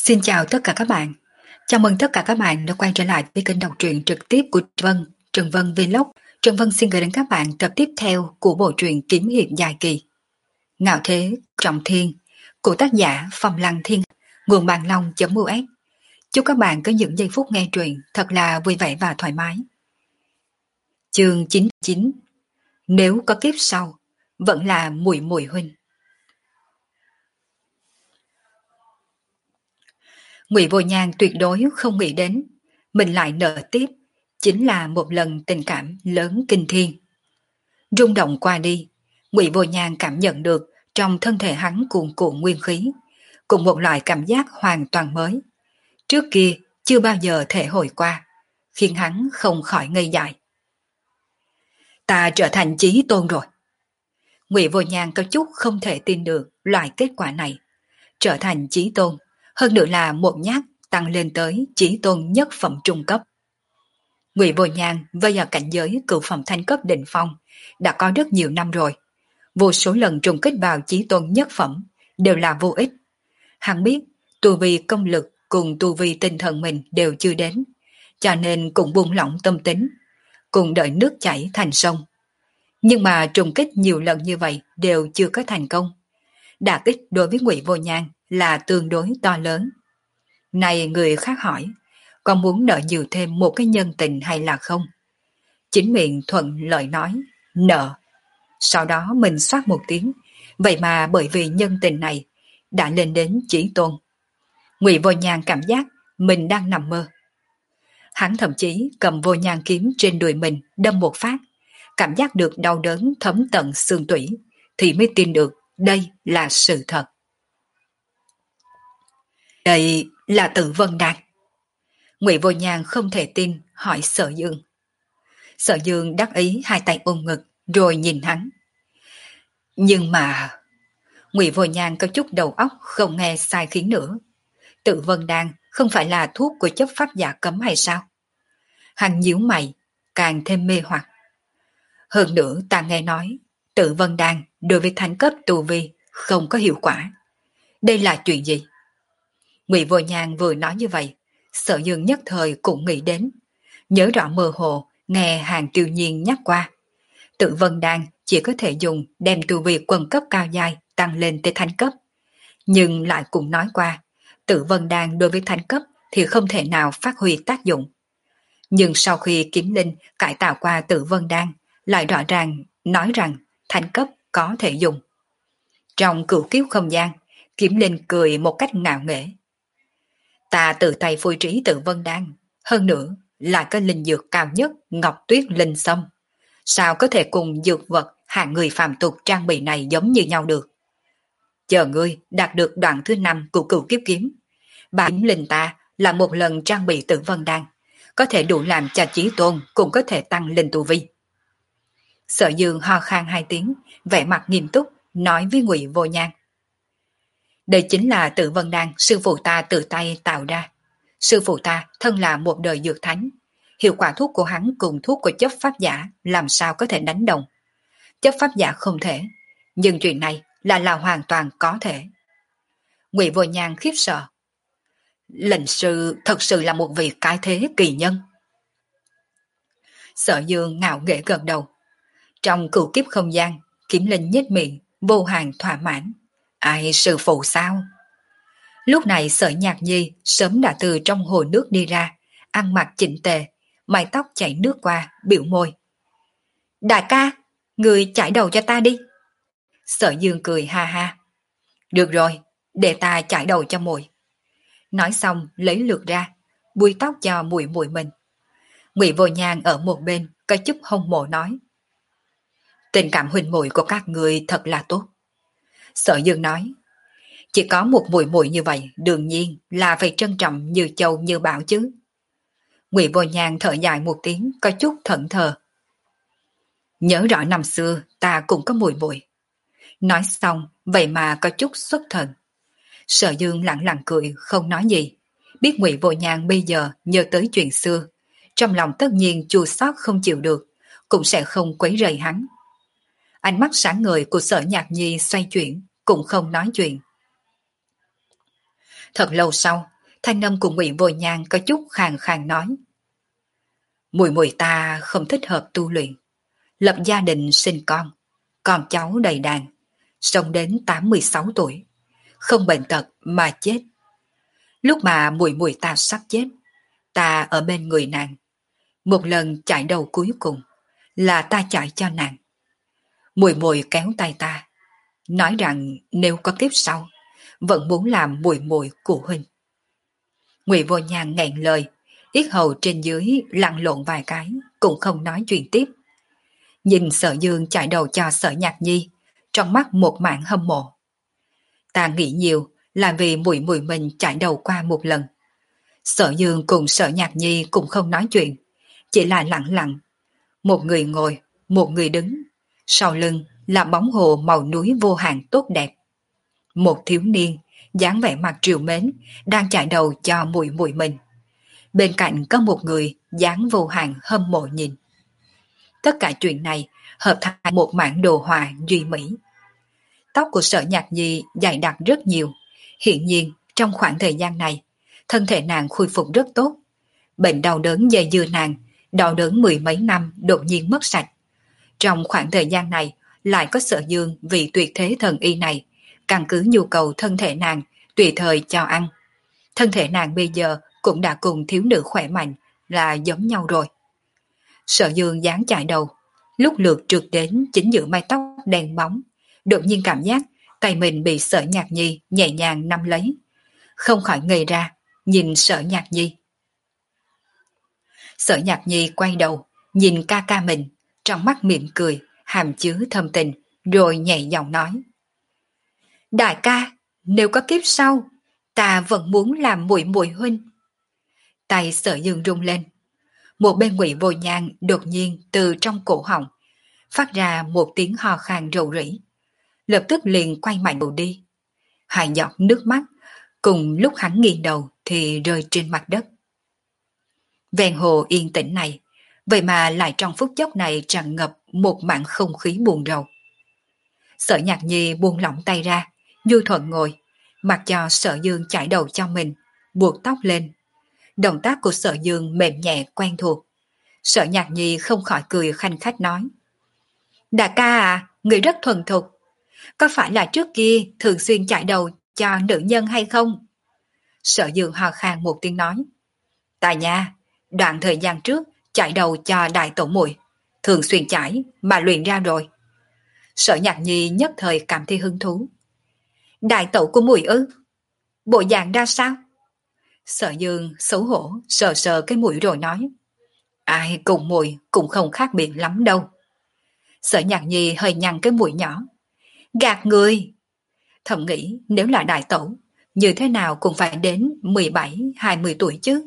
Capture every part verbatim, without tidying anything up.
Xin chào tất cả các bạn. Chào mừng tất cả các bạn đã quay trở lại với kênh đọc truyện trực tiếp của Trần Vân, Trần Vân Vlog. Trần Vân xin gửi đến các bạn tập tiếp theo của bộ truyện kiếm hiệp dài kỳ Ngạo Thế Trọng Thiên của tác giả Phong Lăng Thiên, nguồn bàn long.us. Chúc các bạn có những giây phút nghe truyện thật là vui vẻ và thoải mái. Chương chín mươi chín. Nếu có kiếp sau, vẫn là Muội Muội huynh. Ngụy Vô Nhan tuyệt đối không nghĩ đến mình lại nợ tiếp chính là một lần tình cảm lớn kinh thiên. Rung động qua đi, Ngụy Vô Nhan cảm nhận được trong thân thể hắn cuồn cuộn nguyên khí, cùng một loại cảm giác hoàn toàn mới. Trước kia chưa bao giờ thể hội qua, khiến hắn không khỏi ngây dại. Ta trở thành chí tôn rồi. Ngụy Vô Nhan có chút không thể tin được loại kết quả này. Trở thành chí tôn, hơn nữa là một nhát tăng lên tới chí tôn nhất phẩm trung cấp. Ngụy Vô Nhan với ở cảnh giới cửu phẩm thanh cấp đỉnh phong đã có rất nhiều năm rồi. Vô số lần trùng kích vào chí tôn nhất phẩm đều là vô ích. Hắn biết tu vi công lực cùng tu vi tinh thần mình đều chưa đến, cho nên cũng buông lỏng tâm tính, cùng đợi nước chảy thành sông. Nhưng mà trùng kích nhiều lần như vậy đều chưa có thành công. Đả kích đối với Ngụy Vô Nhan là tương đối to lớn. Này người khác hỏi, có muốn nợ nhiều thêm một cái nhân tình hay là không? Chính miệng thuận lợi nói, nợ. Sau đó mình soát một tiếng, vậy mà bởi vì nhân tình này đã lên đến chí tôn. Ngụy Vô Nhan cảm giác mình đang nằm mơ. Hắn thậm chí cầm vô nhan kiếm trên đùi mình đâm một phát, cảm giác được đau đớn thấm tận xương tủy, thì mới tin được đây là sự thật. Đây là Tử Vân Đan. Ngụy Vô Nhan không thể tin hỏi Sở Dương. Sở Dương đắc ý hai tay ôm ngực rồi nhìn hắn. Nhưng mà Ngụy Vô Nhan có chút đầu óc không nghe sai khiến nữa. Tử Vân Đan không phải là thuốc của chấp pháp giả cấm hay sao? Hắn nhíu mày, càng thêm mê hoặc. Hơn nữa ta nghe nói Tử Vân Đan đối với thánh cấp tu vi không có hiệu quả. Đây là chuyện gì? Ngụy Vô Nhan vừa nói như vậy, Sở Dương nhất thời cũng nghĩ đến. Nhớ rõ mơ hồ nghe Hàng Tiêu Nhiên nhắc qua. Tử Vân Đan chỉ có thể dùng đem tu vi quân cấp cao giai tăng lên tới thánh cấp. Nhưng lại cũng nói qua, Tử Vân Đan đối với thánh cấp thì không thể nào phát huy tác dụng. Nhưng sau khi Kiếm Linh cải tạo qua Tử Vân Đan, lại rõ ràng nói rằng thánh cấp có thể dùng. Trong cửu kiếp không gian, Kiếm Linh cười một cách ngạo nghễ. Ta tự tay phôi trí Tử Vân Đan, hơn nữa lại có linh dược cao nhất Ngọc Tuyết Linh Sâm. Sao có thể cùng dược vật hạng người phàm tục trang bị này giống như nhau được? Chờ ngươi đạt được đoạn thứ năm của cửu kiếp kiếm. Bà Kiếm Linh ta là một lần trang bị Tử Vân Đan, có thể đủ làm cho chí tôn cũng có thể tăng lên tu vi. Sở Dương ho khan hai tiếng, vẻ mặt nghiêm túc nói với Ngụy Vô Nhan. Đây chính là Tử Vân Đan sư phụ ta tự tay tạo ra. Sư phụ ta thân là một đời dược thánh, hiệu quả thuốc của hắn cùng thuốc của chấp pháp giả làm sao có thể đánh đồng. Chấp pháp giả không thể, nhưng chuyện này là là hoàn toàn có thể. Ngụy Vô Nhan khiếp sợ. Lệnh sư thật sự là một vị cái thế kỳ nhân. Sở Dương ngạo nghễ gật đầu. Trong cửu kiếp không gian, Kiếm Linh nhếch miệng, vô hàng thỏa mãn. Ai sư phụ sao? Lúc này Sở Nhạc Nhi sớm đã từ trong hồ nước đi ra, ăn mặc chỉnh tề, mái tóc chảy nước qua, biểu môi. Đại ca, người chải đầu cho ta đi. Sở Dương cười ha ha. Được rồi, để ta chải đầu cho muội. Nói xong lấy lược ra, búi tóc cho muội muội mình. Ngụy Vô Nhan ở một bên có chút hâm mộ nói. Tình cảm huynh muội của các người thật là tốt. Sở Dương nói. Chỉ có một muội muội như vậy đương nhiên là phải trân trọng như châu như bảo chứ. Ngụy Vô Nhan thở dài một tiếng có chút thẫn thờ. Nhớ rõ năm xưa ta cũng có muội muội. Nói xong vậy mà có chút xuất thần. Sở Dương lặng lặng cười không nói gì. Biết Ngụy Vô Nhan bây giờ nhớ tới chuyện xưa, trong lòng tất nhiên chua xót không chịu được, cũng sẽ không quấy rầy hắn. Ánh mắt sáng ngời của Sở Nhạc Nhi xoay chuyển, cũng không nói chuyện. Thật lâu sau, Thanh âm của Ngụy Vô Nhan có chút khàn khàn nói. Mùi mùi ta không thích hợp tu luyện, lập gia đình sinh con, con cháu đầy đàn, sống đến tám mươi sáu tuổi, không bệnh tật mà chết. Lúc mà mùi mùi ta sắp chết, ta ở bên người nàng. Một lần chạy đầu cuối cùng là ta chạy cho nàng. Mùi mùi kéo tay ta, nói rằng nếu có kiếp sau, vẫn muốn làm mùi mùi của huynh. Ngụy Vô Nhan nghẹn lời, yết hầu trên dưới lăn lộn vài cái, cũng không nói chuyện tiếp. Nhìn Sở Dương chạy đầu cho Sở Nhạc Nhi, trong mắt một mảng hâm mộ. Ta nghĩ nhiều là vì mùi mùi mình chạy đầu qua một lần. Sở Dương cùng Sở Nhạc Nhi cũng không nói chuyện, chỉ là lặng lặng. Một người ngồi, một người đứng, sau lưng là bóng hồ màu núi vô hạn tốt đẹp. Một thiếu niên, dáng vẻ mặt triều mến, đang chạy đầu cho mùi mùi mình. Bên cạnh có một người dáng vô hạn hâm mộ nhìn. Tất cả chuyện này hợp thành một mảng đồ họa duy mỹ. Tóc của Sở Nhạc Nhi dày đặc rất nhiều. Hiện nhiên trong khoảng thời gian này, thân thể nàng khôi phục rất tốt. Bệnh đau đớn dây dưa nàng, đau đớn mười mấy năm đột nhiên mất sạch. Trong khoảng thời gian này, lại có Sở Dương vì tuyệt thế thần y này, căn cứ nhu cầu thân thể nàng, tùy thời cho ăn. Thân thể nàng bây giờ cũng đã cùng thiếu nữ khỏe mạnh là giống nhau rồi. Sở Dương dáng chạy đầu, lúc lượt trượt đến chính giữa mái tóc đen bóng, đột nhiên cảm giác tay mình bị Sở Nhạc Nhi nhẹ nhàng nắm lấy. Không khỏi ngây ra, nhìn Sở Nhạc Nhi. Sở Nhạc Nhi quay đầu, nhìn ca ca mình, trong mắt mỉm cười, hàm chứa thâm tình, rồi nhẹ giọng nói. Đại ca, nếu có kiếp sau, ta vẫn muốn làm muội muội huynh. Tay Sở Dương rung lên. Một bên Ngụy Vô Nhan đột nhiên từ trong cổ họng phát ra một tiếng ho khan rầu rĩ, lập tức liền quay mạnh đầu đi. Hai giọt nước mắt cùng lúc hắn nghiêng đầu thì rơi trên mặt đất. Ven hồ yên tĩnh này, vậy mà lại trong phút chốc này tràn ngập một mảng không khí buồn rầu. Sở Nhạc Nhi buông lỏng tay ra, nhu thuận ngồi, mặc cho Sở Dương chải đầu cho mình, buộc tóc lên. Động tác của Sở Dương mềm nhẹ quen thuộc. Sở Nhạc Nhi không khỏi cười khanh khách nói. Đại ca à, người rất thuần thục. Có phải là trước kia thường xuyên chải đầu cho nữ nhân hay không? Sở Dương ho khan một tiếng nói. Ta nha, đoạn thời gian trước chải đầu cho đại tổ muội, thường xuyên chải mà luyện ra rồi. Sở Nhạc Nhi nhất thời cảm thấy hứng thú. Đại tẩu của muội ư? Bộ dạng ra sao? Sở Dương xấu hổ sờ sờ cái mũi rồi nói. Ai cùng muội cũng không khác biệt lắm đâu. Sở Nhạc Nhi hơi nhăn cái mũi nhỏ. Gạt người. Thầm nghĩ nếu là đại tẩu, như thế nào cũng phải đến mười bảy hai mươi tuổi chứ.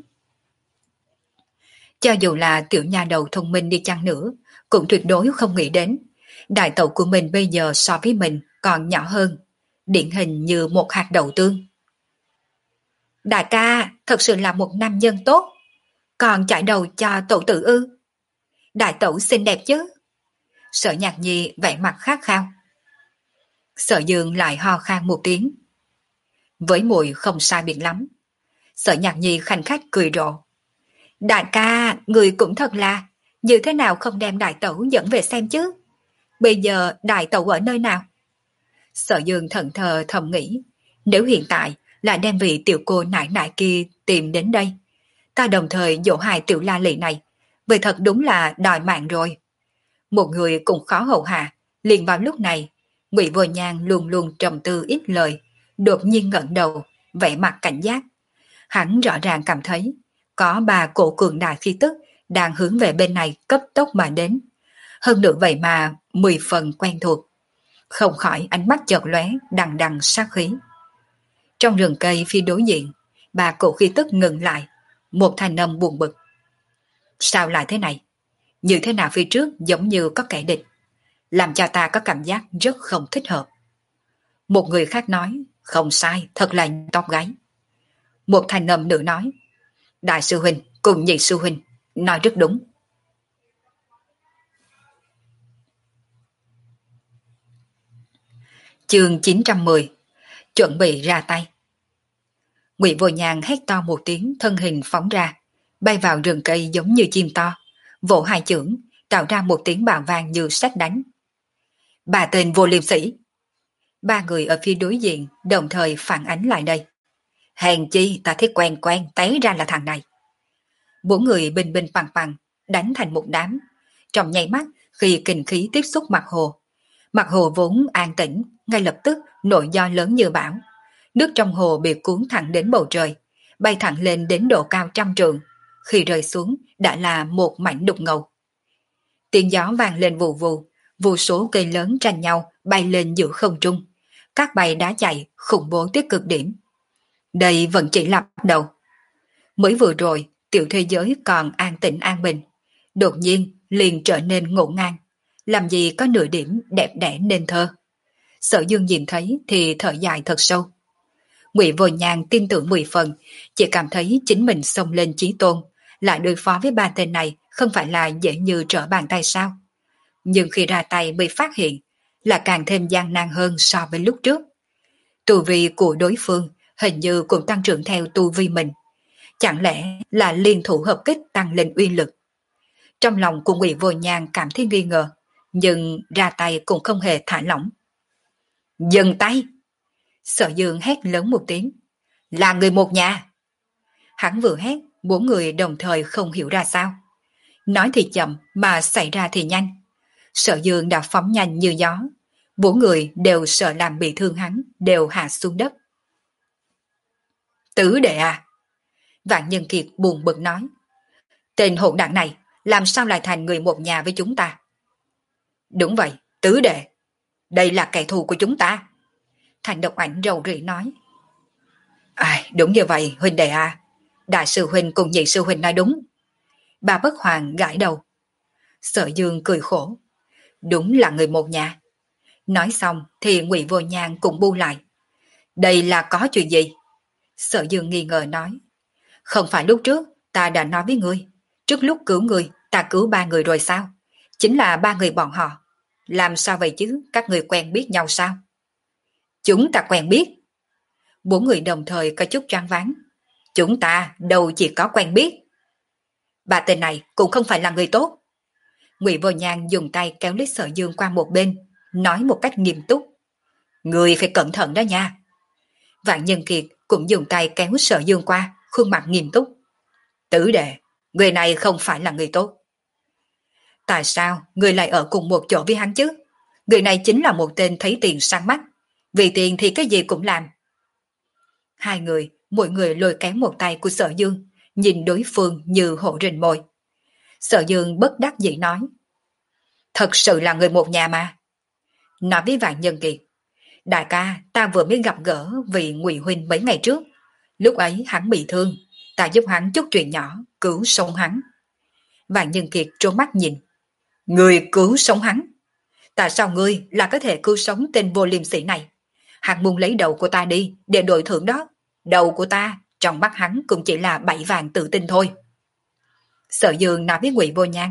Cho dù là tiểu nha đầu thông minh đi chăng nữa, cũng tuyệt đối không nghĩ đến. Đại tẩu của mình bây giờ so với mình còn nhỏ hơn, điển hình như một hạt đậu tương. Đại ca thật sự là một nam nhân tốt, còn chạy đầu cho tẩu tử ư? Đại tẩu xinh đẹp chứ? Sở Nhạc Nhi vẻ mặt khát khao. Sở Dương lại ho khan một tiếng. Với muội không sai biệt lắm. Sở Nhạc Nhi khanh khách cười rộ. Đại ca, người cũng thật là, như thế nào không đem đại tẩu dẫn về xem chứ? Bây giờ đại tẩu ở nơi nào? Sở Dương thẫn thờ thầm nghĩ, nếu hiện tại là đem vị tiểu cô nại nại kia tìm đến đây, ta đồng thời dỗ hài tiểu la lị này, vậy thật đúng là đòi mạng rồi. Một người cũng khó hầu hạ, liền vào lúc này, Ngụy Vô Nhan luôn luôn trầm tư ít lời, đột nhiên ngẩng đầu, vẻ mặt cảnh giác. Hắn rõ ràng cảm thấy có ba cổ cường đại khí tức đang hướng về bên này cấp tốc mà đến. Hơn nữa vậy mà mười phần quen thuộc. Không khỏi ánh mắt chợt lóe đằng đằng sát khí. Trong rừng cây phía đối diện, ba cổ khí tức ngừng lại, một thanh âm buồn bực. Sao lại thế này? Như thế nào phía trước giống như có kẻ địch, làm cho ta có cảm giác rất không thích hợp. Một người khác nói, không sai, thật là tóc gáy. Một thanh âm nữ nói, đại sư huynh cùng nhị sư huynh nói rất đúng. Chương chín trăm mười, chuẩn bị ra tay. Ngụy Vô Nhàn hét to một tiếng, thân hình phóng ra, bay vào rừng cây giống như chim to, vỗ hai chưởng, tạo ra một tiếng bạo vang như sét đánh. Ba tên vô liêm sĩ! Ba người ở phía đối diện đồng thời phản ánh lại đây. Hèn chi ta thấy quen quen, té ra là thằng này. Bốn người bình bình bằng bằng, đánh thành một đám. Trong nháy mắt, khi kình khí tiếp xúc mặt hồ, mặt hồ vốn an tĩnh, ngay lập tức nổi gió lớn như bão. Nước trong hồ bị cuốn thẳng đến bầu trời, bay thẳng lên đến độ cao trăm trượng. Khi rơi xuống đã là một mảnh đục ngầu. Tiếng gió vang lên vù vù, vô số cây lớn tranh nhau bay lên giữa không trung. Các bay đá chạy khủng bố tới cực điểm. Đây vẫn chỉ là bắt đầu. Mới vừa rồi, tiểu thế giới còn an tĩnh an bình. Đột nhiên liền trở nên ngổn ngang. Làm gì có nửa điểm đẹp đẽ nên thơ. Sở Dương nhìn thấy thì thở dài thật sâu. Ngụy Vô Nhàn tin tưởng mười phần, chỉ cảm thấy chính mình xông lên chí tôn, lại đối phó với ba tên này không phải là dễ như trở bàn tay sao. Nhưng khi ra tay mới phát hiện là càng thêm gian nan hơn so với lúc trước. Tu vi của đối phương hình như cũng tăng trưởng theo tu vi mình. Chẳng lẽ là liên thủ hợp kích tăng lên uy lực? Trong lòng của Ngụy Vô Nhàn cảm thấy nghi ngờ, nhưng ra tay cũng không hề thả lỏng. Dừng tay! Sở Dương hét lớn một tiếng. Là người một nhà! Hắn vừa hét, bốn người đồng thời không hiểu ra sao. Nói thì chậm mà xảy ra thì nhanh. Sở Dương đã phóng nhanh như gió. Bốn người đều sợ làm bị thương hắn, đều hạ xuống đất. Tứ đệ à! Vạn Nhân Kiệt buồn bực nói. Tên hỗn đảng này làm sao lại thành người một nhà với chúng ta? Đúng vậy, tứ đệ. Đây là kẻ thù của chúng ta. Thành Độc Ảnh rầu rĩ nói. Ai, đúng như vậy, huynh đệ à. Đại sư huynh cùng nhị sư huynh nói đúng. Bà Bất Hoàng gãi đầu. Sở Dương cười khổ. Đúng là người một nhà. Nói xong thì Ngụy Vô Nhàn cũng bu lại. Đây là có chuyện gì? Sở Dương nghi ngờ nói. Không phải lúc trước ta đã nói với ngươi, trước lúc cứu ngươi ta cứu ba người rồi sao? Chính là ba người bọn họ. Làm sao vậy chứ, các người quen biết nhau sao? Chúng ta quen biết. Bốn người đồng thời có chút choáng váng. Chúng ta đâu chỉ có quen biết. Bà tên này cũng không phải là người tốt. Ngụy Vô Nhàn dùng tay kéo lấy Sở Dương qua một bên, nói một cách nghiêm túc. Người phải cẩn thận đó nha. Vạn Nhân Kiệt cũng dùng tay kéo Sở Dương qua, khuôn mặt nghiêm túc. Tứ đệ, người này không phải là người tốt. Tại sao người lại ở cùng một chỗ với hắn chứ? Người này chính là một tên thấy tiền sang mắt. Vì tiền thì cái gì cũng làm. Hai người, mỗi người lôi kéo một tay của Sở Dương, nhìn đối phương như hổ rình mồi. Sở Dương bất đắc dĩ nói. Thật sự là người một nhà mà. Nói với Vạn Nhân Kiệt. Đại ca, ta vừa mới gặp gỡ vì Ngụy huynh mấy ngày trước. Lúc ấy hắn bị thương, ta giúp hắn chút chuyện nhỏ, cứu sống hắn. Vạn Nhân Kiệt trố mắt nhìn. Người cứu sống hắn? Tại sao ngươi là có thể cứu sống tên vô liêm sĩ này? Hắn muốn lấy đầu của ta đi để đổi thưởng đó. Đầu của ta trong mắt hắn cũng chỉ là bảy vàng tự tin thôi. Sở Dương nói với Ngụy Vô Nhàn.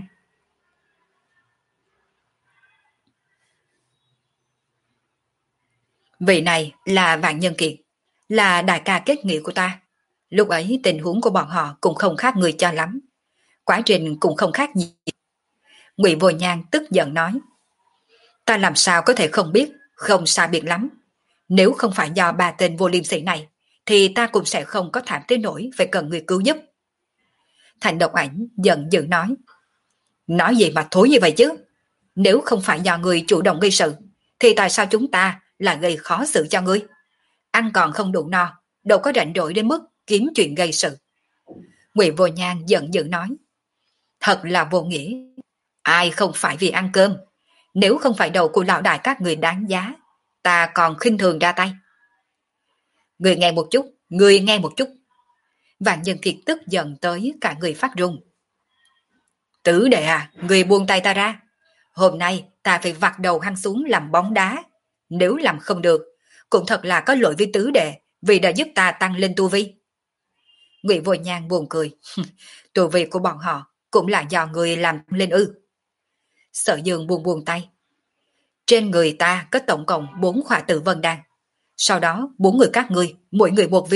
Vị này là Vạn Nhân Kiệt, là đại ca kết nghĩa của ta. Lúc ấy tình huống của bọn họ cũng không khác người cho lắm. Quá trình cũng không khác gì. Ngụy Vô Nhàn tức giận nói. Ta làm sao có thể không biết, không xa biệt lắm. Nếu không phải do ba tên vô liêm sĩ này, thì ta cũng sẽ không có thảm tới nỗi phải cần người cứu giúp. Thành Độc Ảnh giận dữ nói. Nói gì mà thối như vậy chứ? Nếu không phải do người chủ động gây sự, thì tại sao chúng ta là gây khó xử cho ngươi? Ăn còn không đủ no, đâu có rảnh rỗi đến mức kiếm chuyện gây sự. Ngụy Vô Nhàn giận dữ nói. Thật là vô nghĩa. Ai không phải vì ăn cơm? Nếu không phải đầu của lão đại các người đáng giá, ta còn khinh thường ra tay. Người nghe một chút, người nghe một chút. Vạn Nhân Kiệt tức giận tới cả người phát run. Tứ đệ à, người buông tay ta ra. Hôm nay ta phải vặt đầu hắn xuống làm bóng đá. Nếu làm không được, cũng thật là có lỗi với tứ đệ vì đã giúp ta tăng lên tu vi. Ngụy Vô Nhàn buồn cười. Tu vi của bọn họ cũng là do người làm lên ư? Sở Dương buông buông tay. Trên người ta có tổng cộng bốn khỏa tử vân đan. Sau đó bốn người các ngươi, mỗi người một viên,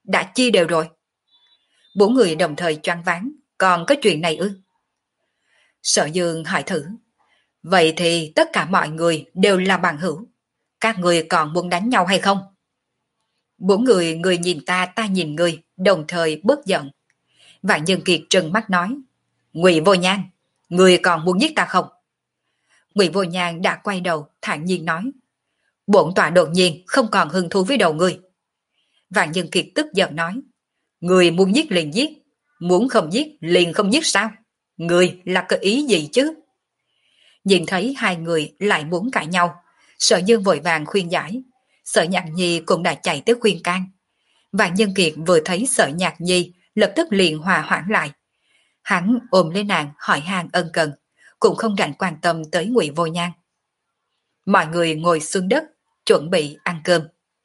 đã chia đều rồi. Bốn người đồng thời choáng váng, còn có chuyện này ư? Sở Dương hỏi thử. Vậy thì tất cả mọi người đều là bằng hữu. Các người còn muốn đánh nhau hay không? Bốn người, người nhìn ta, ta nhìn người, đồng thời bớt giận. Vạn Nhân Kiệt trừng mắt nói. Ngụy Vô Nhan, người còn muốn giết ta không? Ngụy Vô Nhan đã quay đầu, thản nhiên nói. Bổn tọa đột nhiên không còn hứng thú với đầu người. Vạn Nhân Kiệt tức giận nói. Người muốn giết liền giết, muốn không giết liền không giết sao? Người là cái ý gì chứ? Nhìn thấy hai người lại muốn cãi nhau, Sở Dương vội vàng khuyên giải. Sở Nhạc Nhi cũng đã chạy tới khuyên can. Vạn Nhân Kiệt vừa thấy Sở Nhạc Nhi lập tức liền hòa hoãn lại. Hắn ôm lấy nàng hỏi han ân cần, cũng không rảnh quan tâm tới Ngụy Vô Nhan. Mọi người ngồi xuống đất, chuẩn bị ăn cơm.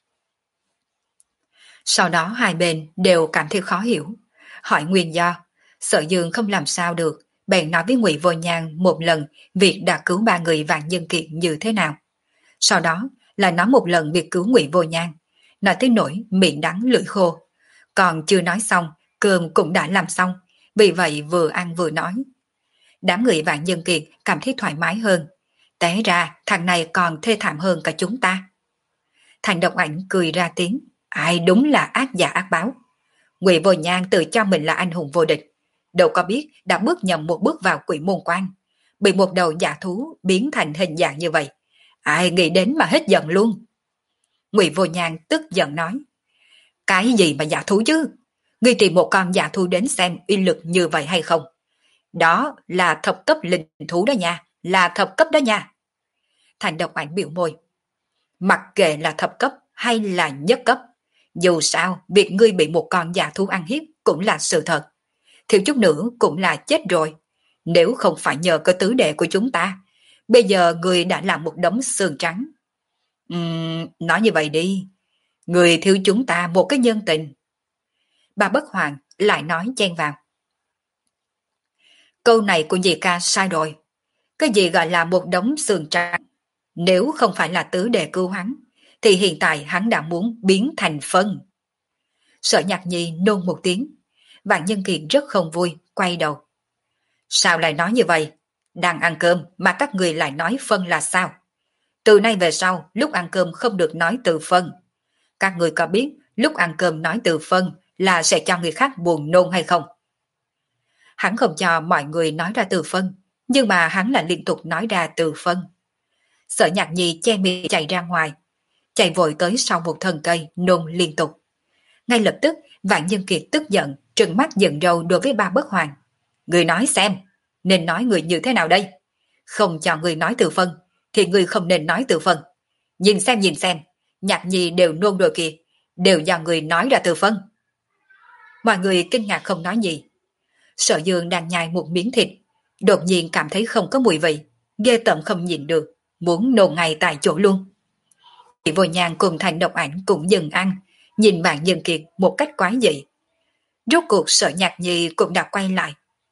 Sau đó hai bên đều cảm thấy khó hiểu, hỏi nguyên do. Sở Dương không làm sao được, bèn nói với Ngụy Vô Nhan một lần việc đã cứu ba người Vạn Nhân Kiệt như thế nào. Sau đó là nói một lần việc cứu Ngụy Vô Nhan, nói tới nỗi miệng đắng lưỡi khô. Còn chưa nói xong, cơm cũng đã làm xong, vì vậy vừa ăn vừa nói. Đám người Vạn Nhân Kiệt cảm thấy thoải mái hơn. Té ra thằng này còn thê thảm hơn cả chúng ta. Thành Độc Ảnh cười ra tiếng. Ai đúng là ác giả ác báo. Ngụy Vô Nhan tự cho mình là anh hùng vô địch, đâu có biết đã bước nhầm một bước vào Quỷ Môn Quan, bị một đầu giả thú biến thành hình dạng như vậy. Ai nghĩ đến mà hết giận luôn. Ngụy Vô Nhan tức giận nói. Cái gì mà giả thú chứ? Ngươi tìm một con giả thú đến xem uy lực như vậy hay không? Đó là thập cấp linh thú đó nha, là thập cấp đó nha. Thành Độc Ảnh biểu môi. Mặc kệ là thập cấp hay là nhất cấp, dù sao việc ngươi bị một con giả thú ăn hiếp cũng là sự thật. Thiếu chút nữa cũng là chết rồi. Nếu không phải nhờ cơ tứ đệ của chúng ta, bây giờ ngươi đã làm một đống xương trắng. Uhm, nói như vậy đi, ngươi thiếu chúng ta một cái nhân tình. Bà Bất Hoàng lại nói chen vào. Câu này của dì ca sai rồi. Cái gì gọi là một đống xương trắng? Nếu không phải là tứ đệ cứu hắn, thì hiện tại hắn đã muốn biến thành phân. Sở Nhạc Nhi nôn một tiếng. Vạn Nhân Kiệt rất không vui, quay đầu. Sao lại nói như vậy? Đang ăn cơm mà các người lại nói phân là sao? Từ nay về sau, lúc ăn cơm không được nói từ phân. Các người có biết lúc ăn cơm nói từ phân là sẽ cho người khác buồn nôn hay không? Hắn không cho mọi người nói ra từ phân, nhưng mà hắn lại liên tục nói ra từ phân. Sở Nhạc Nhi che miệng chạy ra ngoài, chạy vội tới sau một thân cây nôn liên tục. Ngay lập tức Vạn Nhân Kiệt tức giận, trừng mắt giận râu đối với Ba Bất Hoàng. Người nói xem, nên nói người như thế nào đây? Không cho người nói từ phân, thì người không nên nói từ phân. Nhìn xem nhìn xem, Nhạc Nhi đều nôn rồi kìa, đều do người nói ra từ phân. Mọi người kinh ngạc không nói gì. Sở Dương đang nhai một miếng thịt, đột nhiên cảm thấy không có mùi vị, ghê tởm không nhịn được, muốn nôn ngay tại chỗ luôn. Chị Vô Nhan cùng Thành Độc Ảnh cũng dừng ăn, nhìn Vạn Nhân Kiệt một cách quái dị. Rốt cuộc Sở Nhạc Nhi cũng đã quay lại.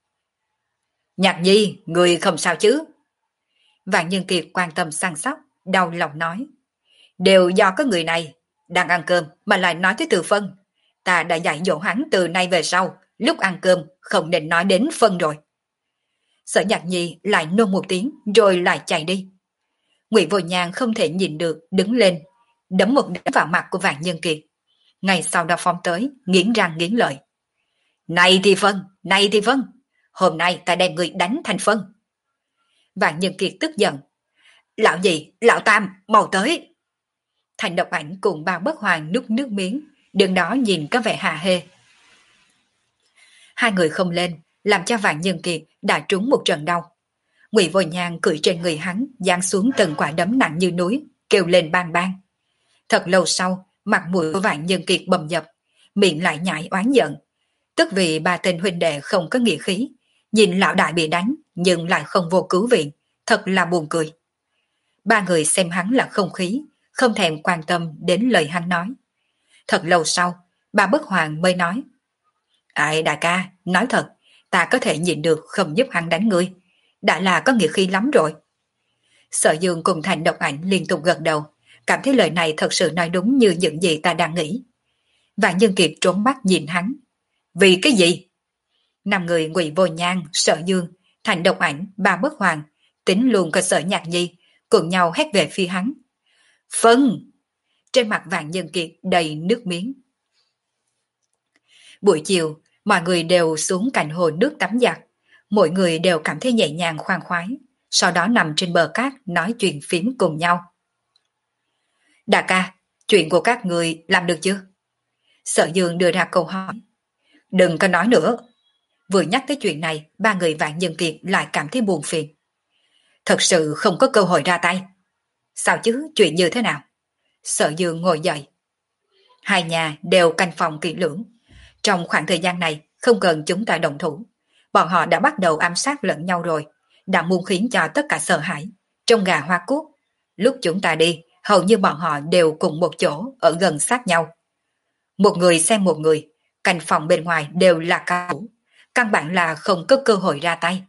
Nhạc Nhi, người không sao chứ? Vạn Nhân Kiệt quan tâm săn sóc, đau lòng nói. Đều do cái người này, đang ăn cơm mà lại nói tới từ phân. Ta đã dạy dỗ hắn từ nay về sau, lúc ăn cơm không nên nói đến phân rồi. Sở Nhạc Nhi lại nôn một tiếng rồi lại chạy đi. Ngụy Vô Nhan không thể nhìn được, đứng lên, đấm một đấm vào mặt của Vạn Nhân Kiệt. Ngay sau đó phóng tới, nghiến răng nghiến lợi. Này thì phân, này thì phân, hôm nay ta đem người đánh thành phân. Vạn Nhân Kiệt tức giận. Lão nhị, lão tam, mau tới. Thành Độc Ảnh cùng Ba Bất Hoàng nuốt nước miếng, đứng đó nhìn có vẻ hà hê. Hai người không lên, làm cho Vạn Nhân Kiệt đã trúng một trận đau. Ngụy Vô Nhan cười trên người hắn, giáng xuống từng quả đấm nặng như núi, kêu lên bang bang. Thật lâu sau, mặt mũi của Vạn Nhân Kiệt bầm dập, miệng lại nhảy oán giận. Tức vì ba tên huynh đệ không có nghĩa khí, nhìn lão đại bị đánh nhưng lại không vô cứu viện, thật là buồn cười. Ba người xem hắn là không khí, không thèm quan tâm đến lời hắn nói. Thật lâu sau, Ba Bất Hoàng mới nói. Ai đại ca, nói thật, ta có thể nhịn được không giúp hắn đánh ngươi, đã là có nghĩa khí lắm rồi. Sở Dương cùng Thành Độc Ảnh liên tục gật đầu, cảm thấy lời này thật sự nói đúng như những gì ta đang nghĩ. Vạn Nhân Kiệt trốn mắt nhìn hắn. Vì cái gì? Năm người Ngụy Vô Nhan, Sở Dương, Thành Độc Ảnh, Ba Bất Hoàng, tính luôn cơ sở Nhạc Nhi, cùng nhau hét về phía hắn. Phân! Trên mặt Vạn Nhân Kiệt đầy nước miếng. Buổi chiều, mọi người đều xuống cạnh hồ nước tắm giặt. Mỗi người đều cảm thấy nhẹ nhàng khoan khoái, sau đó nằm trên bờ cát nói chuyện phím cùng nhau. Đại ca, chuyện của các người làm được chưa? Sở Dương đưa ra câu hỏi. Đừng có nói nữa. Vừa nhắc tới chuyện này, ba người Vạn Nhân Kiệt lại cảm thấy buồn phiền. Thật sự không có cơ hội ra tay. Sao chứ, chuyện như thế nào? Sở Dương ngồi dậy. Hai nhà đều canh phòng kỹ lưỡng. Trong khoảng thời gian này, không cần chúng ta động thủ. Bọn họ đã bắt đầu ám sát lẫn nhau rồi, đã muốn khiến cho tất cả sợ hãi. Trong gà hoa cúc, lúc chúng ta đi, hầu như bọn họ đều cùng một chỗ, ở gần sát nhau. Một người xem một người, canh phòng bên ngoài đều là cao thủ, căn bản là không có cơ hội ra tay.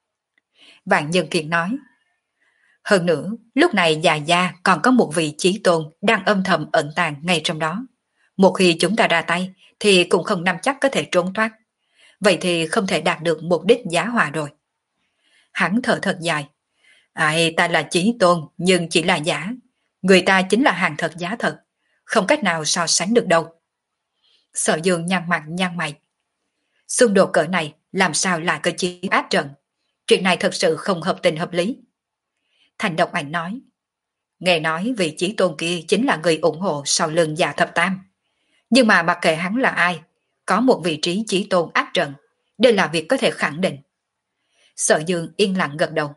Vạn Nhân Kiệt nói. Hơn nữa, lúc này già gia còn có một vị chí tôn đang âm thầm ẩn tàng ngay trong đó. Một khi chúng ta ra tay, thì cũng không nắm chắc có thể trốn thoát. Vậy thì không thể đạt được mục đích giá hòa rồi. Hắn thở thật dài. Ai, ta là chí tôn, nhưng chỉ là giả. Người ta chính là hàng thật giá thật, không cách nào so sánh được đâu. Sở Dương nhăn mặt nhăn mày. Xung đột cỡ này làm sao lại cơ chí áp trận? Chuyện này thật sự không hợp tình hợp lý. Thành Độc Ảnh nói. Nghe nói vị chí tôn kia chính là người ủng hộ sau lưng Dạ Thập Tam. Nhưng mà mặc kệ hắn là ai, có một vị trí chí tôn áp trận, đây là việc có thể khẳng định. Sở Dương yên lặng gật đầu.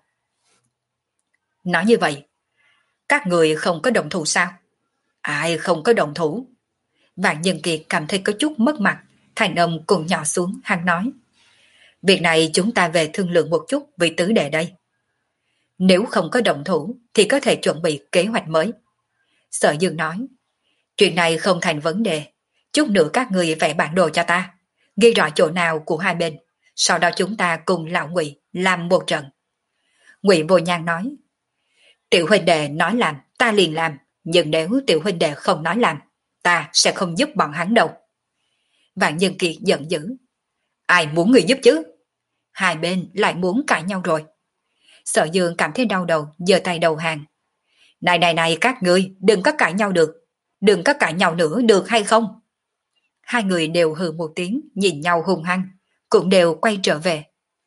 Nói như vậy, các người không có động thủ sao? Ai không có động thủ? Vạn Nhân Kiệt cảm thấy có chút mất mặt, thành âm cùng nhỏ xuống, hắn nói. Việc này chúng ta về thương lượng một chút với tứ đệ đây. Nếu không có động thủ thì có thể chuẩn bị kế hoạch mới. Sở Dương nói. Chuyện này không thành vấn đề. Chút nữa các người vẽ bản đồ cho ta, ghi rõ chỗ nào của hai bên, sau đó chúng ta cùng lão Ngụy làm một trận. Ngụy Vô Nhan nói. Tiểu huynh đệ nói làm, ta liền làm, nhưng nếu tiểu huynh đệ không nói làm, ta sẽ không giúp bọn hắn đâu. Vạn Nhân Kiệt giận dữ. Ai muốn người giúp chứ? Hai bên lại muốn cãi nhau rồi. Sở Dương cảm thấy đau đầu, giơ tay đầu hàng. Này này này các ngươi, đừng có cãi nhau được. Đừng có cãi nhau nữa được hay không? Hai người đều hừ một tiếng, nhìn nhau hung hăng, cũng đều quay trở về.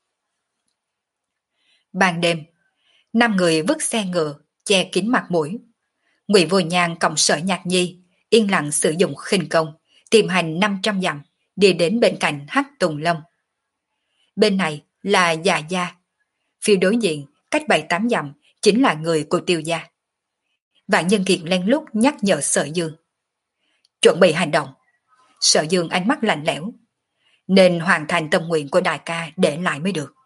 Ban đêm, năm người vứt xe ngựa, che kín mặt mũi. Ngụy Vô Nhan cộng Sở Nhạc Nhi, yên lặng sử dụng khinh công, tìm hành năm trăm dặm, đi đến bên cạnh Hắc Tùng Lâm. Bên này là Dạ gia, phía đối diện, cách bảy tám dặm, chính là người của Tiêu gia. Vạn Nhân Kiệt lén lút nhắc nhở Sở Dương. Chuẩn bị hành động. Sở Dương ánh mắt lạnh lẽo. Nên hoàn thành tâm nguyện của đại ca để lại mới được.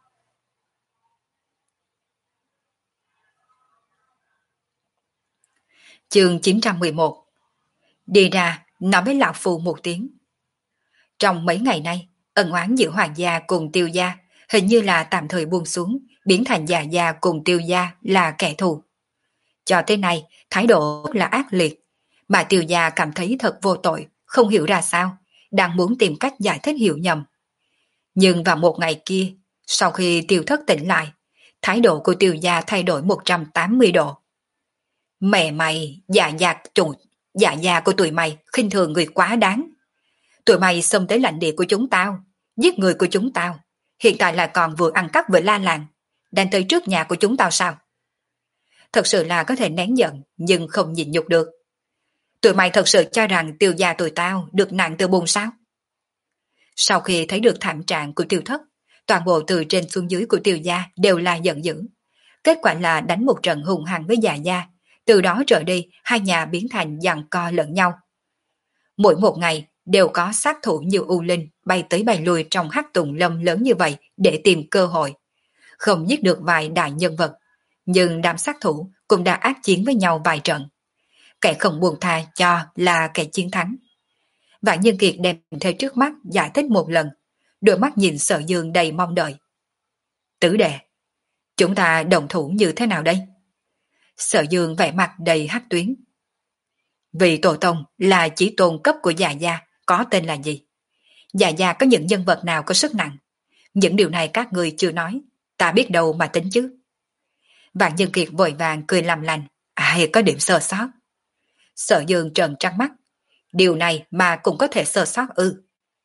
Chương chín trăm mười một. Đi ra, nói với lão phu một tiếng. Trong mấy ngày nay, ân oán giữa Hoàng gia cùng Tiêu gia hình như là tạm thời buông xuống, biến thành Dạ gia cùng Tiêu gia là kẻ thù. Cho tới nay, thái độ rất là ác liệt, mà Tiêu gia cảm thấy thật vô tội, không hiểu ra sao, đang muốn tìm cách giải thích hiểu nhầm. Nhưng vào một ngày kia, sau khi Tiêu thất tỉnh lại, thái độ của Tiêu gia thay đổi một trăm tám mươi độ. Mẹ mày, dạ dạ tụi, dạ dạ của tụi mày khinh thường người quá đáng. Tụi mày xông tới lãnh địa của chúng tao, giết người của chúng tao, hiện tại lại còn vừa ăn cắp với La Làng, đang tới trước nhà của chúng tao sao? Thật sự là có thể nén giận, nhưng không nhịn nhục được. Tụi mày thật sự cho rằng Tiêu gia tụi tao được nạn từ bùn sao? Sau khi thấy được thảm trạng của Tiêu thất, toàn bộ từ trên xuống dưới của Tiêu gia đều là giận dữ. Kết quả là đánh một trận hùng hăng với Dạ gia, từ đó trở đi hai nhà biến thành giằng co lẫn nhau. Mỗi một ngày đều có sát thủ như U Linh bay tới bay lui trong Hắc Tùng Lâm lớn như vậy để tìm cơ hội. Không giết được vài đại nhân vật, nhưng đám sát thủ cũng đã ác chiến với nhau vài trận. Kẻ không buông tha cho là kẻ chiến thắng. Vạn Nhân Kiệt đem theo trước mắt giải thích một lần, đôi mắt nhìn Sở Dương đầy mong đợi. Tứ đệ, chúng ta đồng thủ như thế nào đây? Sở Dương vẻ mặt đầy hắc tuyến. Vì tổ tông là chỉ tôn cấp của Dạ gia, có tên là gì? Dạ dạ có những nhân vật nào có sức nặng? Những điều này các người chưa nói, ta biết đâu mà tính chứ. Vạn Nhân Kiệt vội vàng cười làm lành, ai có điểm sơ sót. Sở Dương trợn trắng mắt, điều này mà cũng có thể sơ sót ư?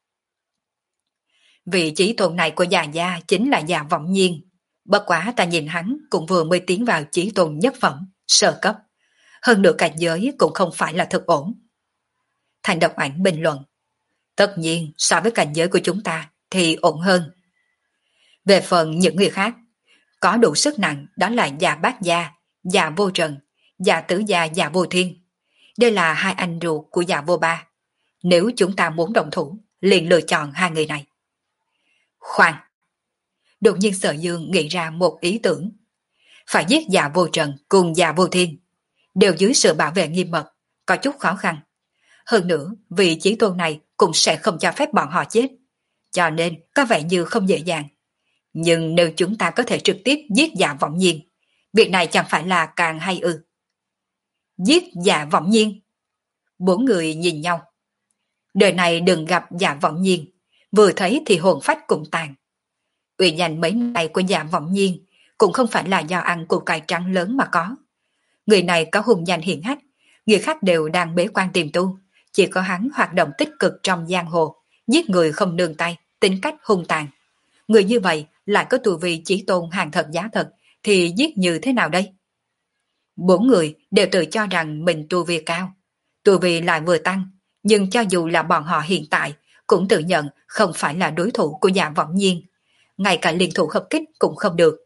Vị trí tôn này của già gia chính là già Vọng Nhiên. Bất quá ta nhìn hắn cũng vừa mới tiến vào chí tôn nhất phẩm, sơ cấp. Hơn nữa cảnh giới cũng không phải là thực ổn. Thành Độc Ảnh bình luận, tất nhiên so với cảnh giới của chúng ta thì ổn hơn. Về phần những người khác, có đủ sức nặng đó là già Bát Gia, già Vô Trần, già Tử Gia, già Vô Thiên. Đây là hai anh ruột của già Vô Ba. Nếu chúng ta muốn đồng thủ, liền lựa chọn hai người này. Khoan! Đột nhiên Sở Dương nghĩ ra một ý tưởng. Phải giết già Vô Trần cùng già Vô Thiên, đều dưới sự bảo vệ nghiêm mật, có chút khó khăn. Hơn nữa, vị chí tôn này cũng sẽ không cho phép bọn họ chết. Cho nên có vẻ như không dễ dàng. Nhưng nếu chúng ta có thể trực tiếp giết Dạ Vọng Nhiên, việc này chẳng phải là càng hay ư? Giết Dạ Vọng Nhiên? Bốn người nhìn nhau. Đời này đừng gặp Dạ Vọng Nhiên, vừa thấy thì hồn phách cũng tàn. Uy danh mấy ngày của Dạ Vọng Nhiên cũng không phải là do ăn củ cải trắng lớn mà có. Người này có hùng danh hiển hách, người khác đều đang bế quan tìm tu, chỉ có hắn hoạt động tích cực trong giang hồ, giết người không nương tay, tính cách hung tàn. Người như vậy lại có tu vi chí tôn hàng thật giá thật, thì giết như thế nào đây? Bốn người đều tự cho rằng mình tu vi cao, tu vi lại vừa tăng, nhưng cho dù là bọn họ hiện tại cũng tự nhận không phải là đối thủ của Dạ Vọng Nhiên, ngay cả liên thủ hợp kích cũng không được.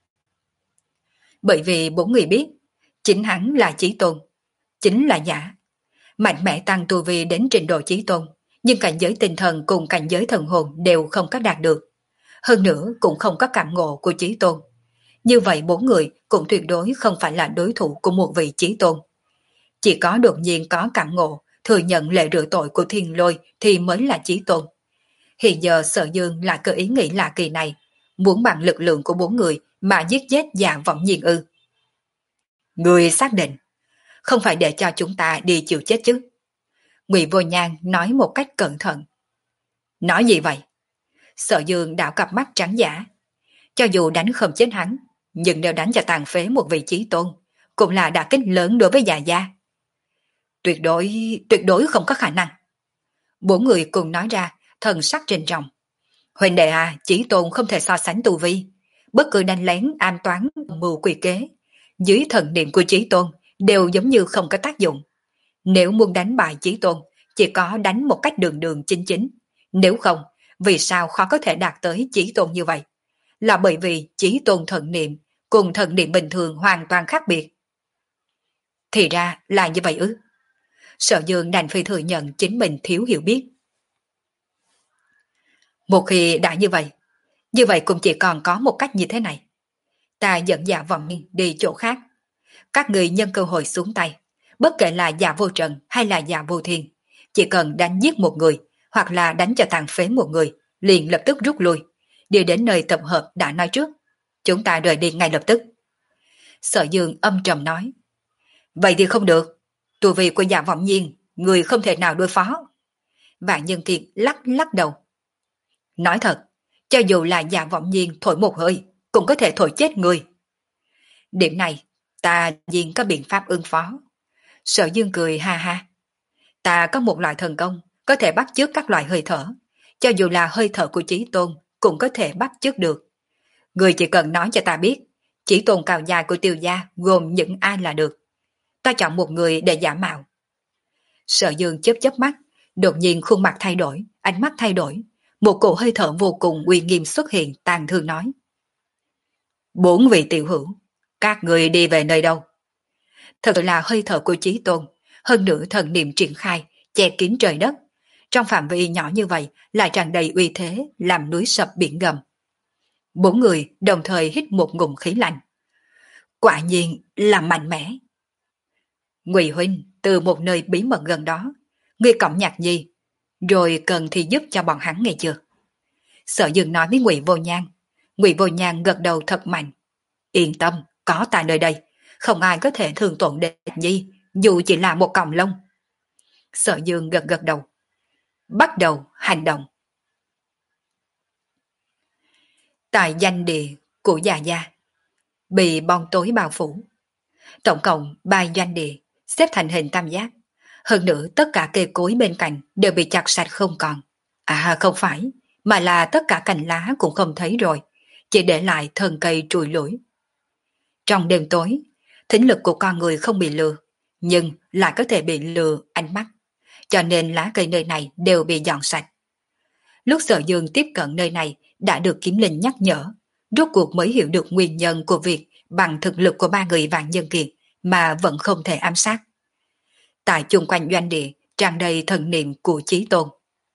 Bởi vì bốn người biết, chính hắn là chí tôn, chính là giả. Mạnh mẽ tăng tu vi đến trình độ chí tôn, nhưng cảnh giới tinh thần cùng cảnh giới thần hồn đều không có đạt được. Hơn nữa cũng không có cảm ngộ của chí tôn. Như vậy bốn người cũng tuyệt đối không phải là đối thủ của một vị chí tôn. Chỉ có đột nhiên có cảm ngộ, thừa nhận lệ rửa tội của thiên lôi thì mới là chí tôn. Hiện giờ Sở Dương lại có ý nghĩ lạ kỳ này, muốn bằng lực lượng của bốn người mà giết chết Dạ Vọng Nhiên ư? Người xác định, không phải để cho chúng ta đi chịu chết chứ? Ngụy Vô Nhan nói một cách cẩn thận. Nói gì vậy? Sở Dương đảo cặp mắt trắng giả. Cho dù đánh không chết hắn, nhưng nếu đánh cho tàn phế một vị chí tôn, cũng là đả kích lớn đối với Dạ gia. Tuyệt đối, tuyệt đối không có khả năng. Bốn người cùng nói ra, thần sắc trình trọng. Huỳnh đệ à, chí tôn không thể so sánh tu vi. Bất cứ đánh lén, an toán, mưu quỷ kế, dưới thần niệm của chí tôn đều giống như không có tác dụng. Nếu muốn đánh bại chí tôn, chỉ có đánh một cách đường đường chính chính. Nếu không, vì sao khó có thể đạt tới chí tôn như vậy? Là bởi vì chí tôn thần niệm cùng thần niệm bình thường hoàn toàn khác biệt. Thì ra là như vậy ư? Sở Dương đành phải thừa nhận chính mình thiếu hiểu biết. Một khi đã như vậy, như vậy cũng chỉ còn có một cách như thế này. Ta dẫn Dạ Vọng Nhiên đi chỗ khác. Các người nhân cơ hội xuống tay, bất kể là Dạ Vô Trần hay là Dạ Vô Thiên, chỉ cần đánh giết một người hoặc là đánh cho tàn phế một người, liền lập tức rút lui, đi đến nơi tập hợp đã nói trước. Chúng ta rời đi ngay lập tức. Sở Dương âm trầm nói. Vậy thì không được. Tu vi của Dạ Vọng Nhiên, người không thể nào đối phó. Vạn Nhân Kiệt lắc lắc đầu. Nói thật, cho dù là Dạ Vọng Nhiên thổi một hơi, cũng có thể thổi chết người. Điểm này, ta nhiên có biện pháp ứng phó. Sở Dương cười ha ha. Ta có một loại thần công, có thể bắt chước các loại hơi thở. Cho dù là hơi thở của Chí Tôn, cũng có thể bắt chước được. Người chỉ cần nói cho ta biết, Chí Tôn cao dài của Tiêu gia gồm những ai là được. Ta chọn một người để giả mạo. Sở Dương chớp chớp mắt, đột nhiên khuôn mặt thay đổi, ánh mắt thay đổi. Một cổ hơi thở vô cùng uy nghiêm xuất hiện, tàn thương nói. Bốn vị tiểu hữu, các người đi về nơi đâu? Thật là hơi thở của Chí Tôn, hơn nữa thần niệm triển khai, che kín trời đất. Trong phạm vi nhỏ như vậy lại tràn đầy uy thế, làm núi sập biển gầm. Bốn người đồng thời hít một ngụm khí lạnh. Quả nhiên là mạnh mẽ. Ngụy huynh từ một nơi bí mật gần đó, ngươi cõng Nhạc Nhi, rồi cần thì giúp cho bọn hắn nghe chưa? Sở Dương nói với Ngụy Vô Nhan. Ngụy Vô Nhan gật đầu thật mạnh. Yên tâm, có ta nơi đây, không ai có thể thương tổn đến Nhi, dù chỉ là một cọng lông. Sở Dương gật gật đầu. bắt đầu hành động. Tại danh địa của Già Gia, bị bóng tối bao phủ. Tổng cộng ba doanh địa, xếp thành hình tam giác. Hơn nữa tất cả cây cối bên cạnh đều bị chặt sạch không còn. À không phải, mà là tất cả cành lá cũng không thấy rồi, chỉ để lại thân cây trụi lủi. Trong đêm tối, thính lực của con người không bị lừa, nhưng lại có thể bị lừa ánh mắt, cho nên lá cây nơi này đều bị dọn sạch. Lúc Sở Dương tiếp cận nơi này đã được Kiếm Linh nhắc nhở, rốt cuộc mới hiểu được nguyên nhân của việc bằng thực lực của ba người Vạn Nhân Kiệt mà vẫn không thể ám sát. Tại chung quanh doanh địa tràn đầy thần niệm của Chí Tôn.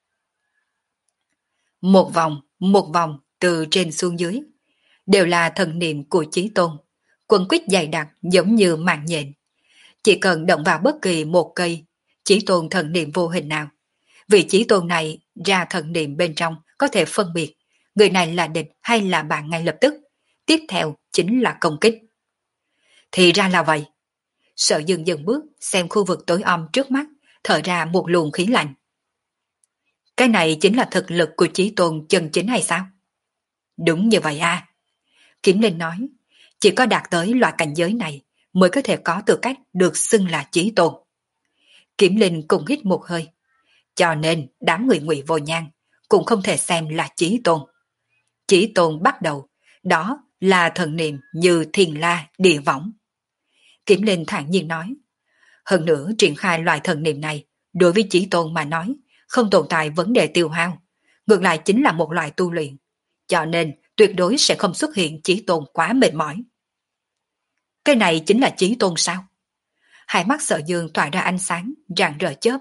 Một vòng, một vòng từ trên xuống dưới, đều là thần niệm của Chí Tôn, quần quýt dày đặc giống như mạng nhện. Chỉ cần động vào bất kỳ một cây Chí Tôn thần niệm vô hình nào, vị Chí Tôn này ra thần niệm bên trong có thể phân biệt người này là địch hay là bạn ngay lập tức. Tiếp theo chính là công kích. Thì ra là vậy. Sở Dương dừng bước xem khu vực tối om trước mắt, thở ra một luồng khí lạnh. Cái này chính là thực lực của Chí Tôn chân chính hay sao? Đúng như vậy à. Kiếm Linh nói, chỉ có đạt tới loại cảnh giới này mới có thể có tư cách được xưng là Chí Tôn. Kiếm Linh cùng hít một hơi. Cho nên đám người Ngụy Vô Nhan cũng không thể xem là Chí Tôn. Chí Tôn bắt đầu, đó là thần niệm như thiên la địa võng. Kiếm Linh thản nhiên nói, hơn nữa triển khai loại thần niệm này đối với Chí Tôn mà nói không tồn tại vấn đề tiêu hao, ngược lại chính là một loại tu luyện, cho nên tuyệt đối sẽ không xuất hiện Chí Tôn quá mệt mỏi. Cái này chính là Chí Tôn sao? Hai mắt Sở Dương tỏa ra ánh sáng rạng rỡ chớp.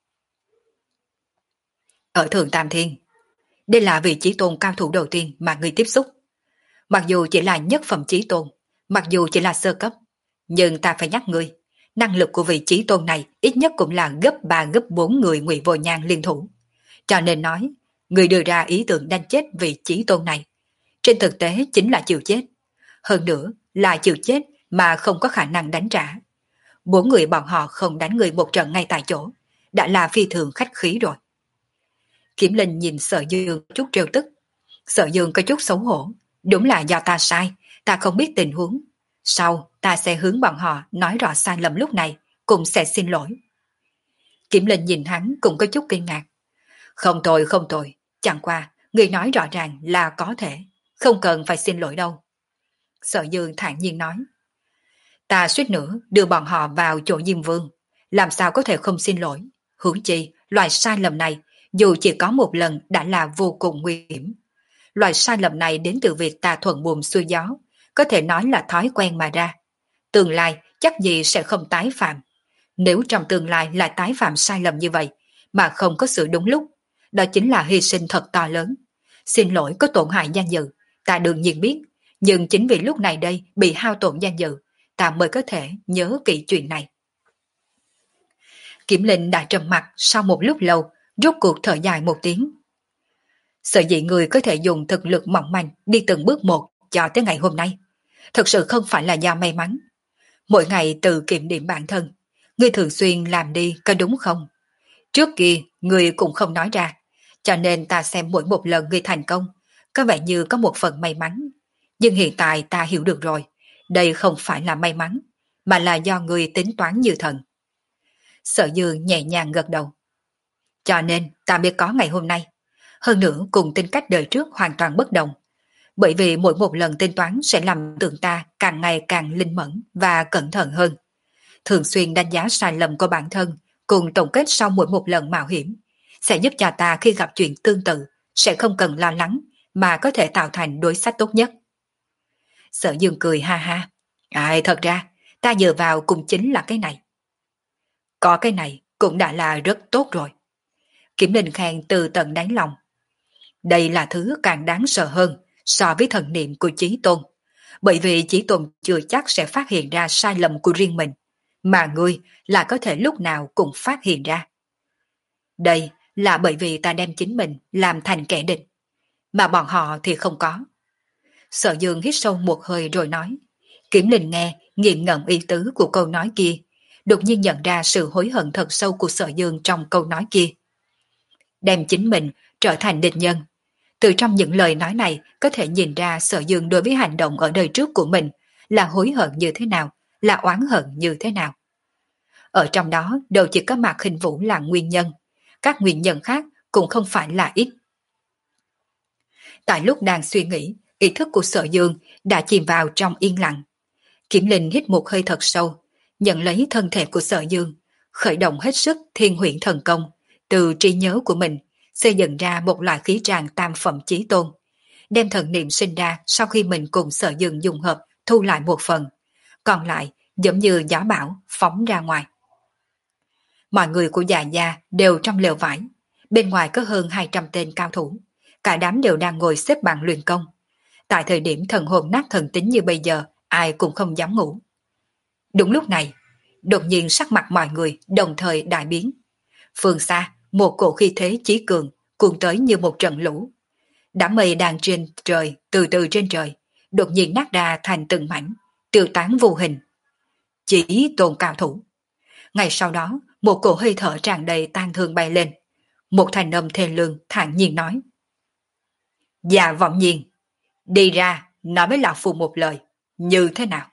Ở Thượng Tam Thiên, đây là vị Chí Tôn cao thủ đầu tiên mà người tiếp xúc. Mặc dù chỉ là nhất phẩm Chí Tôn, mặc dù chỉ là sơ cấp, nhưng ta phải nhắc ngươi, năng lực của vị Chí Tôn này ít nhất cũng là gấp ba gấp bốn người Ngụy Vô Nhan liên thủ. Cho nên nói, người đưa ra ý tưởng đánh chết vị Chí Tôn này, trên thực tế chính là chịu chết. Hơn nữa là chịu chết mà không có khả năng đánh trả. Bốn người bọn họ không đánh người một trận ngay tại chỗ, đã là phi thường khách khí rồi. Kiếm Linh nhìn Sở Dương chút trêu tức. Sở Dương có chút xấu hổ. Đúng là do ta sai, ta không biết tình huống. Sau ta sẽ hướng bọn họ nói rõ sai lầm lúc này, cũng sẽ xin lỗi. Kiếm Linh nhìn hắn cũng có chút kinh ngạc. Không tồi không tồi, chẳng qua người nói rõ ràng là có thể, không cần phải xin lỗi đâu. Sở Dương thản nhiên nói. Ta suýt nữa đưa bọn họ vào chỗ Diêm Vương, làm sao có thể không xin lỗi. Huống chi loại sai lầm này dù chỉ có một lần đã là vô cùng nguy hiểm. Loại sai lầm này đến từ việc ta thuận buồm xuôi gió, có thể nói là thói quen mà ra. Tương lai chắc gì sẽ không tái phạm. Nếu trong tương lai lại tái phạm sai lầm như vậy mà không có sự đúng lúc, đó chính là hy sinh thật to lớn. Xin lỗi có tổn hại danh dự, ta đương nhiên biết, nhưng chính vì lúc này đây bị hao tổn danh dự, ta mới có thể nhớ kỹ chuyện này. Kiếm Linh đã trầm mặt sau một lúc lâu, rốt cuộc thở dài một tiếng. Sở dĩ người có thể dùng thực lực mỏng manh đi từng bước một cho tới ngày hôm nay, thật sự không phải là do may mắn. Mỗi ngày tự kiểm điểm bản thân, người thường xuyên làm đi có đúng không? Trước kia người cũng không nói ra, cho nên ta xem mỗi một lần người thành công có vẻ như có một phần may mắn. Nhưng hiện tại ta hiểu được rồi, đây không phải là may mắn, mà là do người tính toán như thần. Sở Dương nhẹ nhàng gật đầu. Cho nên ta mới có ngày hôm nay. Hơn nữa cùng tính cách đời trước hoàn toàn bất đồng. Bởi vì mỗi một lần tính toán sẽ làm tưởng ta càng ngày càng linh mẫn và cẩn thận hơn. Thường xuyên đánh giá sai lầm của bản thân cùng tổng kết sau mỗi một lần mạo hiểm sẽ giúp cho ta khi gặp chuyện tương tự sẽ không cần lo lắng mà có thể tạo thành đối sách tốt nhất. Sở Dương cười ha ha. À, thật ra ta dựa vào cũng chính là cái này. Có cái này cũng đã là rất tốt rồi. Kiếm Linh khen từ tận đáy lòng. Đây là thứ càng đáng sợ hơn so với thần niệm của Chí Tôn, bởi vì Chí Tôn chưa chắc sẽ phát hiện ra sai lầm của riêng mình, mà ngươi là có thể lúc nào cũng phát hiện ra. Đây là bởi vì ta đem chính mình làm thành kẻ địch, mà bọn họ thì không có. Sở Dương hít sâu một hơi rồi nói. Kiếm Linh nghe nghiền ngẫm ý tứ của câu nói kia, đột nhiên nhận ra sự hối hận thật sâu của Sở Dương trong câu nói kia. đem chính mình trở thành địch nhân. Từ trong những lời nói này có thể nhìn ra Sở Dương đối với hành động ở đời trước của mình là hối hận như thế nào, là oán hận như thế nào. Ở trong đó đều chỉ có Mạc Khinh Vũ là nguyên nhân, các nguyên nhân khác cũng không phải là ít. Tại lúc đang suy nghĩ, ý thức của Sở Dương đã chìm vào trong yên lặng. Kiểm Linh hít một hơi thật sâu, nhận lấy thân thể của Sở Dương, khởi động hết sức thiên huyễn thần công, từ trí nhớ của mình xây dựng ra một loại khí tràng tam phẩm chí tôn, đem thần niệm sinh ra sau khi mình cùng Sở Dương dung hợp thu lại một phần, còn lại giống như gió bão phóng ra ngoài. Mọi người của Dạ Gia đều trong lều vải, bên ngoài có hơn hai trăm tên cao thủ, cả đám đều đang ngồi xếp bằng luyện công. Tại thời điểm thần hồn nát thần tính như bây giờ, ai cũng không dám ngủ. Đúng lúc này, đột nhiên sắc mặt mọi người đồng thời đại biến. Phương xa, một cổ khí thế chí cường cuồn tới như một trận lũ. Đám mây đang trên trời, từ từ trên trời, đột nhiên nát ra thành từng mảnh, tiêu tán vô hình. Chỉ tôn cao thủ. Ngay sau đó, một cổ hơi thở tràn đầy tang thương bay lên. Một thanh âm thê lương thản nhiên nói: Dạ Vọng Nhiên, đi ra nói với lão phu một lời, như thế nào?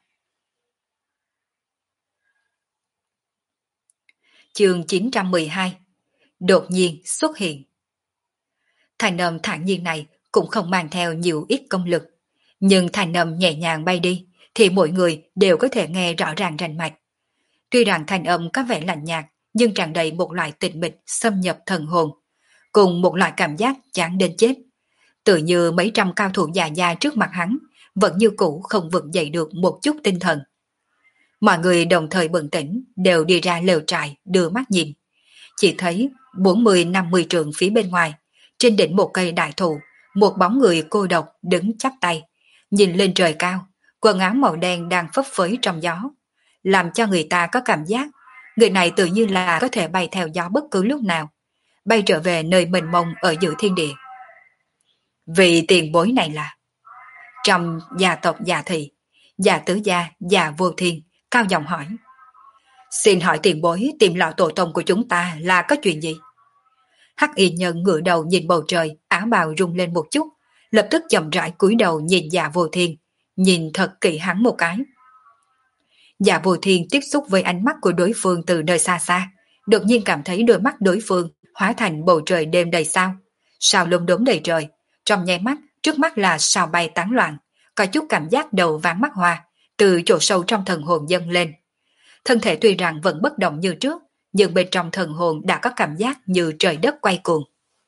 Chương chín trăm mười hai. Đột nhiên xuất hiện. Thanh âm thản nhiên này cũng không mang theo nhiều ít công lực, nhưng thanh âm nhẹ nhàng bay đi thì mỗi người đều có thể nghe rõ ràng rành mạch. Tuy rằng thanh âm có vẻ lạnh nhạt, nhưng tràn đầy một loại tịch mịch xâm nhập thần hồn, cùng một loại cảm giác chán đến chết. Tự như mấy trăm cao thủ già gia trước mặt hắn vẫn như cũ không vực dậy được một chút tinh thần. Mọi người đồng thời bừng tỉnh, đều đi ra lều trại đưa mắt nhìn. Chỉ thấy bốn mươi năm mươi trượng phía bên ngoài, trên đỉnh một cây đại thụ, một bóng người cô độc đứng chắp tay, nhìn lên trời cao, quần áo màu đen đang phấp phới trong gió, làm cho người ta có cảm giác người này tự như là có thể bay theo gió bất cứ lúc nào, bay trở về nơi mênh mông ở giữa thiên địa. Vị tiền bối này là trong gia tộc Dạ Thị, Dạ Tứ Gia, Dạ Vô Thiên cao giọng hỏi: Xin hỏi tiền bối tìm lão tổ tông của chúng ta là có chuyện gì? Hắc y nhân ngửa đầu nhìn bầu trời, áo bào rung lên một chút, lập tức chậm rãi cúi đầu nhìn Dạ Vô Thiên, nhìn thật kỹ hắn một cái. Dạ Vô Thiên tiếp xúc với ánh mắt của đối phương từ nơi xa xa, đột nhiên cảm thấy đôi mắt đối phương hóa thành bầu trời đêm đầy sao, sao lốm đốm đầy trời, trong nháy mắt trước mắt là sao bay tán loạn, có chút cảm giác đầu váng mắt hoa từ chỗ sâu trong thần hồn dâng lên. Thân thể tuy rằng vẫn bất động như trước, nhưng bên trong thần hồn đã có cảm giác như trời đất quay cuồng.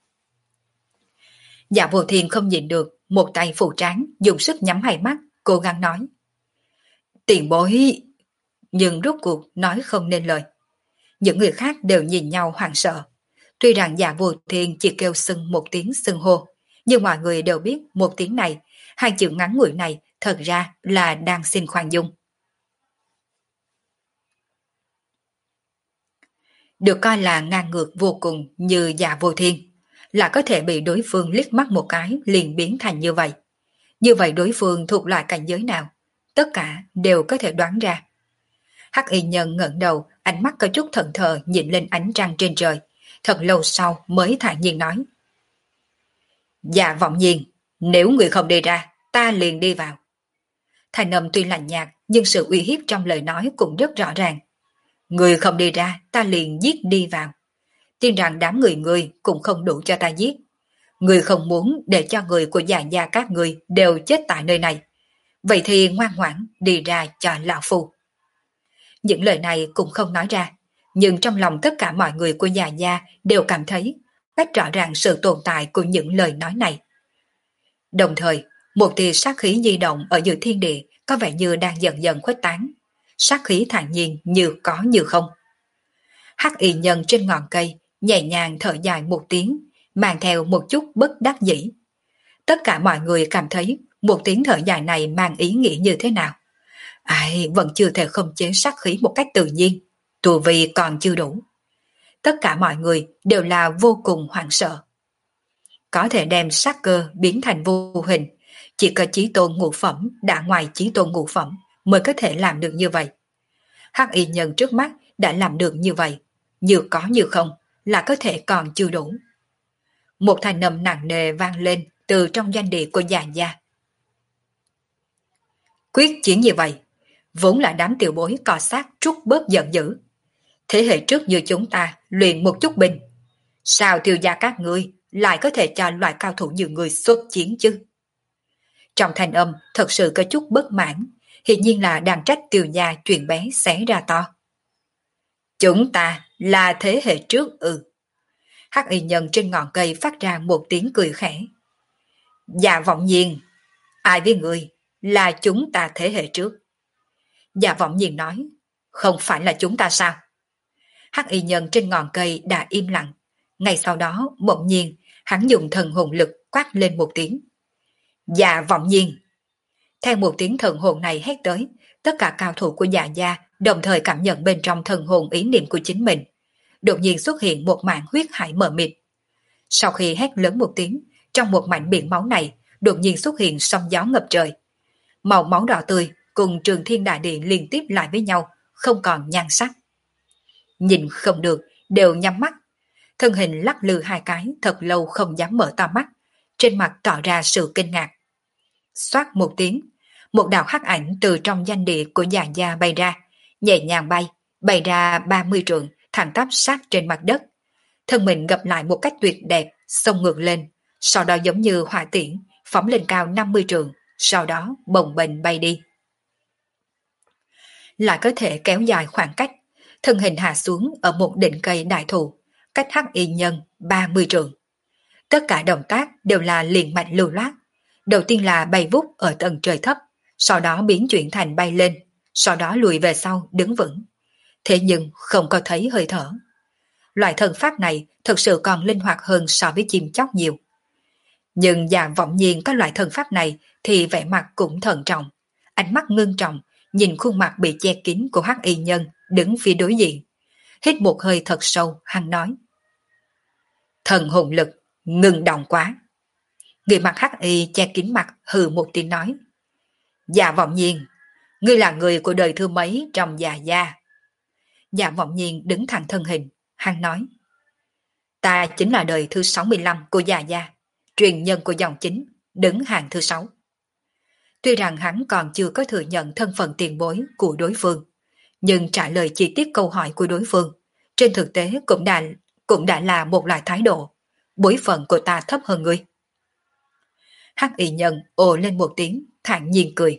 Dạ Vô Thiên không nhịn được, một tay phủ trán, dùng sức nhắm hai mắt, cố gắng nói: Tiền bối... Nhưng rốt cuộc nói không nên lời. Những người khác đều nhìn nhau hoảng sợ. Tuy rằng Dạ Vô Thiên chỉ kêu xưng một tiếng xưng hô, nhưng mọi người đều biết một tiếng này, hai chữ ngắn ngủi này thật ra là đang xin khoan dung. Được coi là ngang ngược vô cùng như Dạ Vô Thiên, là có thể bị đối phương liếc mắt một cái liền biến thành như vậy. Như vậy đối phương thuộc loại cảnh giới nào? Tất cả đều có thể đoán ra. Hắc y nhân ngẩng đầu, ánh mắt có chút thẫn thờ nhìn lên ánh trăng trên trời, thật lâu sau mới thản nhiên nói: Dạ Vọng Nhiên, nếu người không đi ra, ta liền đi vào. Thanh âm tuy lạnh nhạt, nhưng sự uy hiếp trong lời nói cũng rất rõ ràng. Người không đi ra, ta liền giết đi vào. Tin rằng đám người người cũng không đủ cho ta giết. Người không muốn để cho người của Dạ gia các người đều chết tại nơi này. Vậy thì ngoan ngoãn đi ra cho lão phu. Những lời này cũng không nói ra, nhưng trong lòng tất cả mọi người của Dạ gia đều cảm thấy rất rõ ràng sự tồn tại của những lời nói này. Đồng thời, một tia sát khí di động ở giữa thiên địa có vẻ như đang dần dần khuếch tán. Sát khí thản nhiên như có như không. Hắc y nhân trên ngọn cây nhẹ nhàng thở dài một tiếng, mang theo một chút bất đắc dĩ. Tất cả mọi người cảm thấy một tiếng thở dài này mang ý nghĩa như thế nào. Ai vẫn chưa thể khống chế sát khí một cách tự nhiên, tu vi còn chưa đủ. Tất cả mọi người đều là vô cùng hoảng sợ. Có thể đem sát cơ biến thành vô hình, chỉ có chí tôn ngũ phẩm đã ngoài chí tôn ngũ phẩm mới có thể làm được như vậy. Hắc y nhân trước mắt đã làm được như vậy, như có như không là có thể còn chưa đủ. Một thanh âm nặng nề vang lên từ trong doanh địa của già gia. Quyết chiến như vậy, vốn là đám tiểu bối cò sát trút bớt giận dữ. Thế hệ trước như chúng ta luyện một chút binh, sao tiêu gia các ngươi lại có thể cho loại cao thủ như người xuất chiến chứ? Trong thanh âm thật sự có chút bất mãn, hiển nhiên là đang trách tiêu gia chuyện bé xé ra to. Chúng ta là thế hệ trước ư? Hắc y nhân trên ngọn cây phát ra một tiếng cười khẽ. Dạ vọng nhiên, ai với người là chúng ta thế hệ trước? Dạ vọng nhiên nói, không phải là chúng ta sao? Hắc y nhân trên ngọn cây đã im lặng. Ngay sau đó, bỗng nhiên, hắn dùng thần hồn lực quát lên một tiếng. Dạ vọng nhiên. Theo một tiếng thần hồn này hét tới, tất cả cao thủ của dạ gia đồng thời cảm nhận bên trong thần hồn ý niệm của chính mình. Đột nhiên xuất hiện một mảng huyết hải mờ mịt. Sau khi hét lớn một tiếng, trong một mảnh biển máu này, đột nhiên xuất hiện sóng gió ngập trời. Màu máu đỏ tươi cùng trường thiên đại địa liên tiếp lại với nhau, không còn nhan sắc. Nhìn không được, đều nhắm mắt. Thân hình lắc lư hai cái thật lâu không dám mở to mắt, trên mặt tỏ ra sự kinh ngạc. Xoát một tiếng, một đạo hắc ảnh từ trong doanh địa của già gia bay ra, nhẹ nhàng bay, bay ra ba mươi trượng, thẳng tắp sát trên mặt đất. Thân mình gập lại một cách tuyệt đẹp, xông ngược lên, sau đó giống như hỏa tiễn, phóng lên cao năm mươi trượng, sau đó bồng bềnh bay đi. Lại có thể kéo dài khoảng cách, thân hình hạ xuống ở một đỉnh cây đại thụ, cách hắc y nhân ba mươi trượng. Tất cả động tác đều là liền mạch lưu loát. Đầu tiên là bay vút ở tầng trời thấp, sau đó biến chuyển thành bay lên, sau đó lùi về sau đứng vững. Thế nhưng không có thấy hơi thở. Loại thần pháp này thực sự còn linh hoạt hơn so với chim chóc nhiều. Nhưng Dạ Vọng Nhiên có loại thần pháp này thì vẻ mặt cũng thận trọng, ánh mắt ngưng trọng, nhìn khuôn mặt bị che kín của hắc y nhân đứng phía đối diện. Hít một hơi thật sâu, hắn nói. Thần hồn lực, ngừng động quá. Người mặt hắc y che kín mặt hừ một tiếng nói. Dạ Vọng Nhiên, ngươi là người của đời thứ mấy trong già gia? Dạ Vọng Nhiên đứng thẳng thân hình, hắn nói. Ta chính là đời thứ sáu mươi lăm của già gia, truyền nhân của dòng chính, đứng hàng thứ sáu. Tuy rằng hắn còn chưa có thừa nhận thân phận tiền bối của đối phương, nhưng trả lời chi tiết câu hỏi của đối phương, trên thực tế cũng đã, cũng đã là một loại thái độ. Bối phận của ta thấp hơn ngươi. Hắc y nhân ồ lên một tiếng, thản nhiên cười.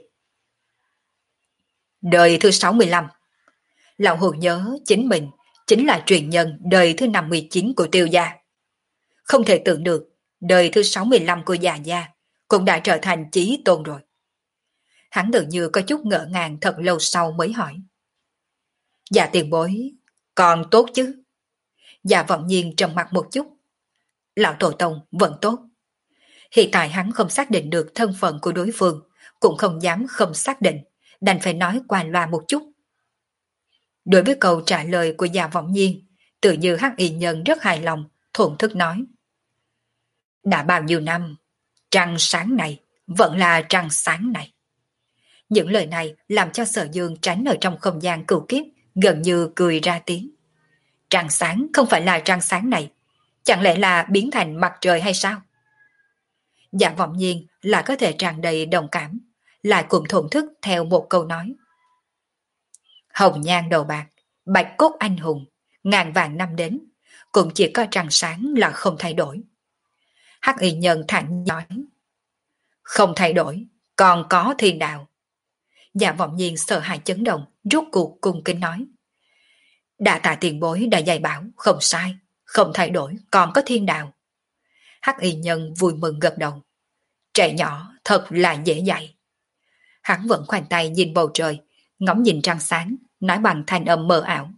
Đời thứ sáu mươi lăm. Lão Hồn nhớ chính mình chính là truyền nhân đời thứ năm mươi chín của Tiêu gia. Không thể tưởng được, đời thứ sáu mươi lăm của già gia cũng đã trở thành chí tôn rồi. Hắn tự như có chút ngỡ ngàng thật lâu sau mới hỏi. Dạ tiền bối, còn tốt chứ? Dạ Vọng Nhiên trầm mặt một chút. Lão Tổ Tông vẫn tốt. Hiện tại hắn không xác định được thân phận của đối phương, cũng không dám không xác định, đành phải nói qua loa một chút. Đối với câu trả lời của Dạ Vọng Nhiên, tự như hắc y nhân rất hài lòng, thổn thức nói. Đã bao nhiêu năm, trăng sáng này vẫn là trăng sáng này. Những lời này làm cho Sở Dương tránh ở trong không gian cửu kiếp, gần như cười ra tiếng. Trăng sáng không phải là trăng sáng này, chẳng lẽ là biến thành mặt trời hay sao? Dạ Vọng Nhiên là có thể tràn đầy đồng cảm, lại cùng thổn thức theo một câu nói. Hồng nhan đầu bạc, bạch cốt anh hùng, ngàn vàng năm đến, cũng chỉ có trăng sáng là không thay đổi. Hắc y nhân thẳng nói. Không thay đổi, còn có thiên đạo. Dạ Vọng Nhiên sợ hãi chấn động, rút cuộc cung kính nói. Đã tạ tiền bối đã dạy bảo, không sai, không thay đổi, còn có thiên đạo. Hắc y nhân vui mừng gật đầu. Trẻ nhỏ thật là dễ dạy. Hắn vẫn khoanh tay nhìn bầu trời, ngắm nhìn trăng sáng, nói bằng thanh âm mờ ảo.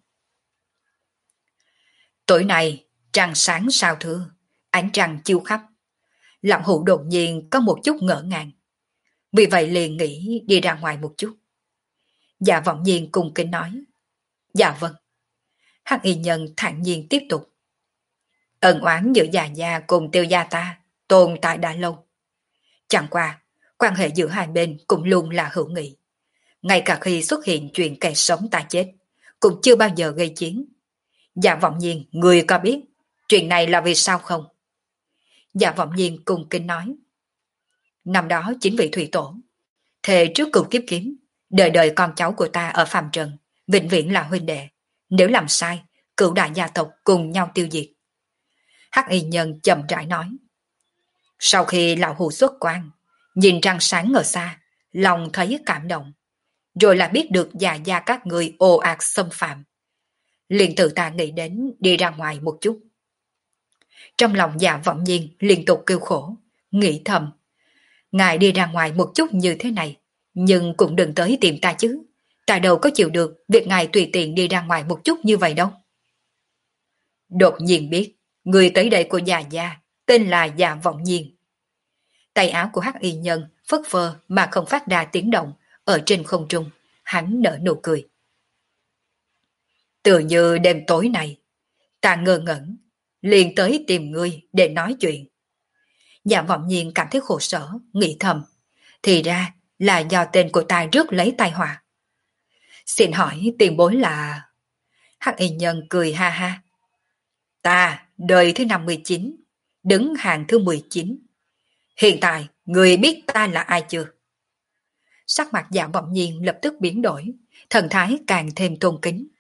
Tối nay, trăng sáng sao thưa, ánh trăng chiếu khắp. Lão Hữu đột nhiên có một chút ngỡ ngàng. Vì vậy liền nghĩ đi ra ngoài một chút. Dạ Vọng Nhiên cung kính nói. Dạ vâng. Hắc y nhân thản nhiên tiếp tục. Ân oán giữa già gia cùng Tiêu gia ta tồn tại đã lâu. Chẳng qua, quan hệ giữa hai bên cũng luôn là hữu nghị. Ngay cả khi xuất hiện chuyện kẻ sống ta chết, cũng chưa bao giờ gây chiến. Dạ Vọng Nhiên, người có biết chuyện này là vì sao không? Dạ Vọng Nhiên cùng kính nói. Năm đó chính vị thủy tổ, thề trước cửu kiếp kiếm, đời đời con cháu của ta ở phàm trần, vĩnh viễn là huynh đệ. Nếu làm sai, cửu đại gia tộc cùng nhau tiêu diệt. Hắc y nhân chậm rãi nói. Sau khi lão hù xuất quan, nhìn trăng sáng ở xa, lòng thấy cảm động. Rồi là biết được già gia các người ồ ạt xâm phạm. Liền tự ta nghĩ đến đi ra ngoài một chút. Trong lòng Dạ Vọng Nhiên liên tục kêu khổ, nghĩ thầm. Ngài đi ra ngoài một chút như thế này, nhưng cũng đừng tới tìm ta chứ. Ta đâu có chịu được việc ngài tùy tiện đi ra ngoài một chút như vậy đâu. Đột nhiên biết, người tới đây của già gia, tên là Dạ Vọng Nhiên. Tay áo của hắc y nhân phất phơ mà không phát ra tiếng động ở trên không trung, hắn nở nụ cười. Tự như đêm tối này, ta ngơ ngẩn, liền tới tìm ngươi để nói chuyện. Dạ Vọng Nhiên cảm thấy khổ sở, nghĩ thầm. Thì ra là do tên của ta rước lấy tai họa. Xin hỏi tiền bối là... Hắc y nhân cười ha ha. Ta đời thứ năm mươi chín, đứng hàng thứ mười chín. Hiện tại, người biết ta là ai chưa? Sắc mặt Dạ Vọng Nhiên lập tức biến đổi, thần thái càng thêm tôn kính.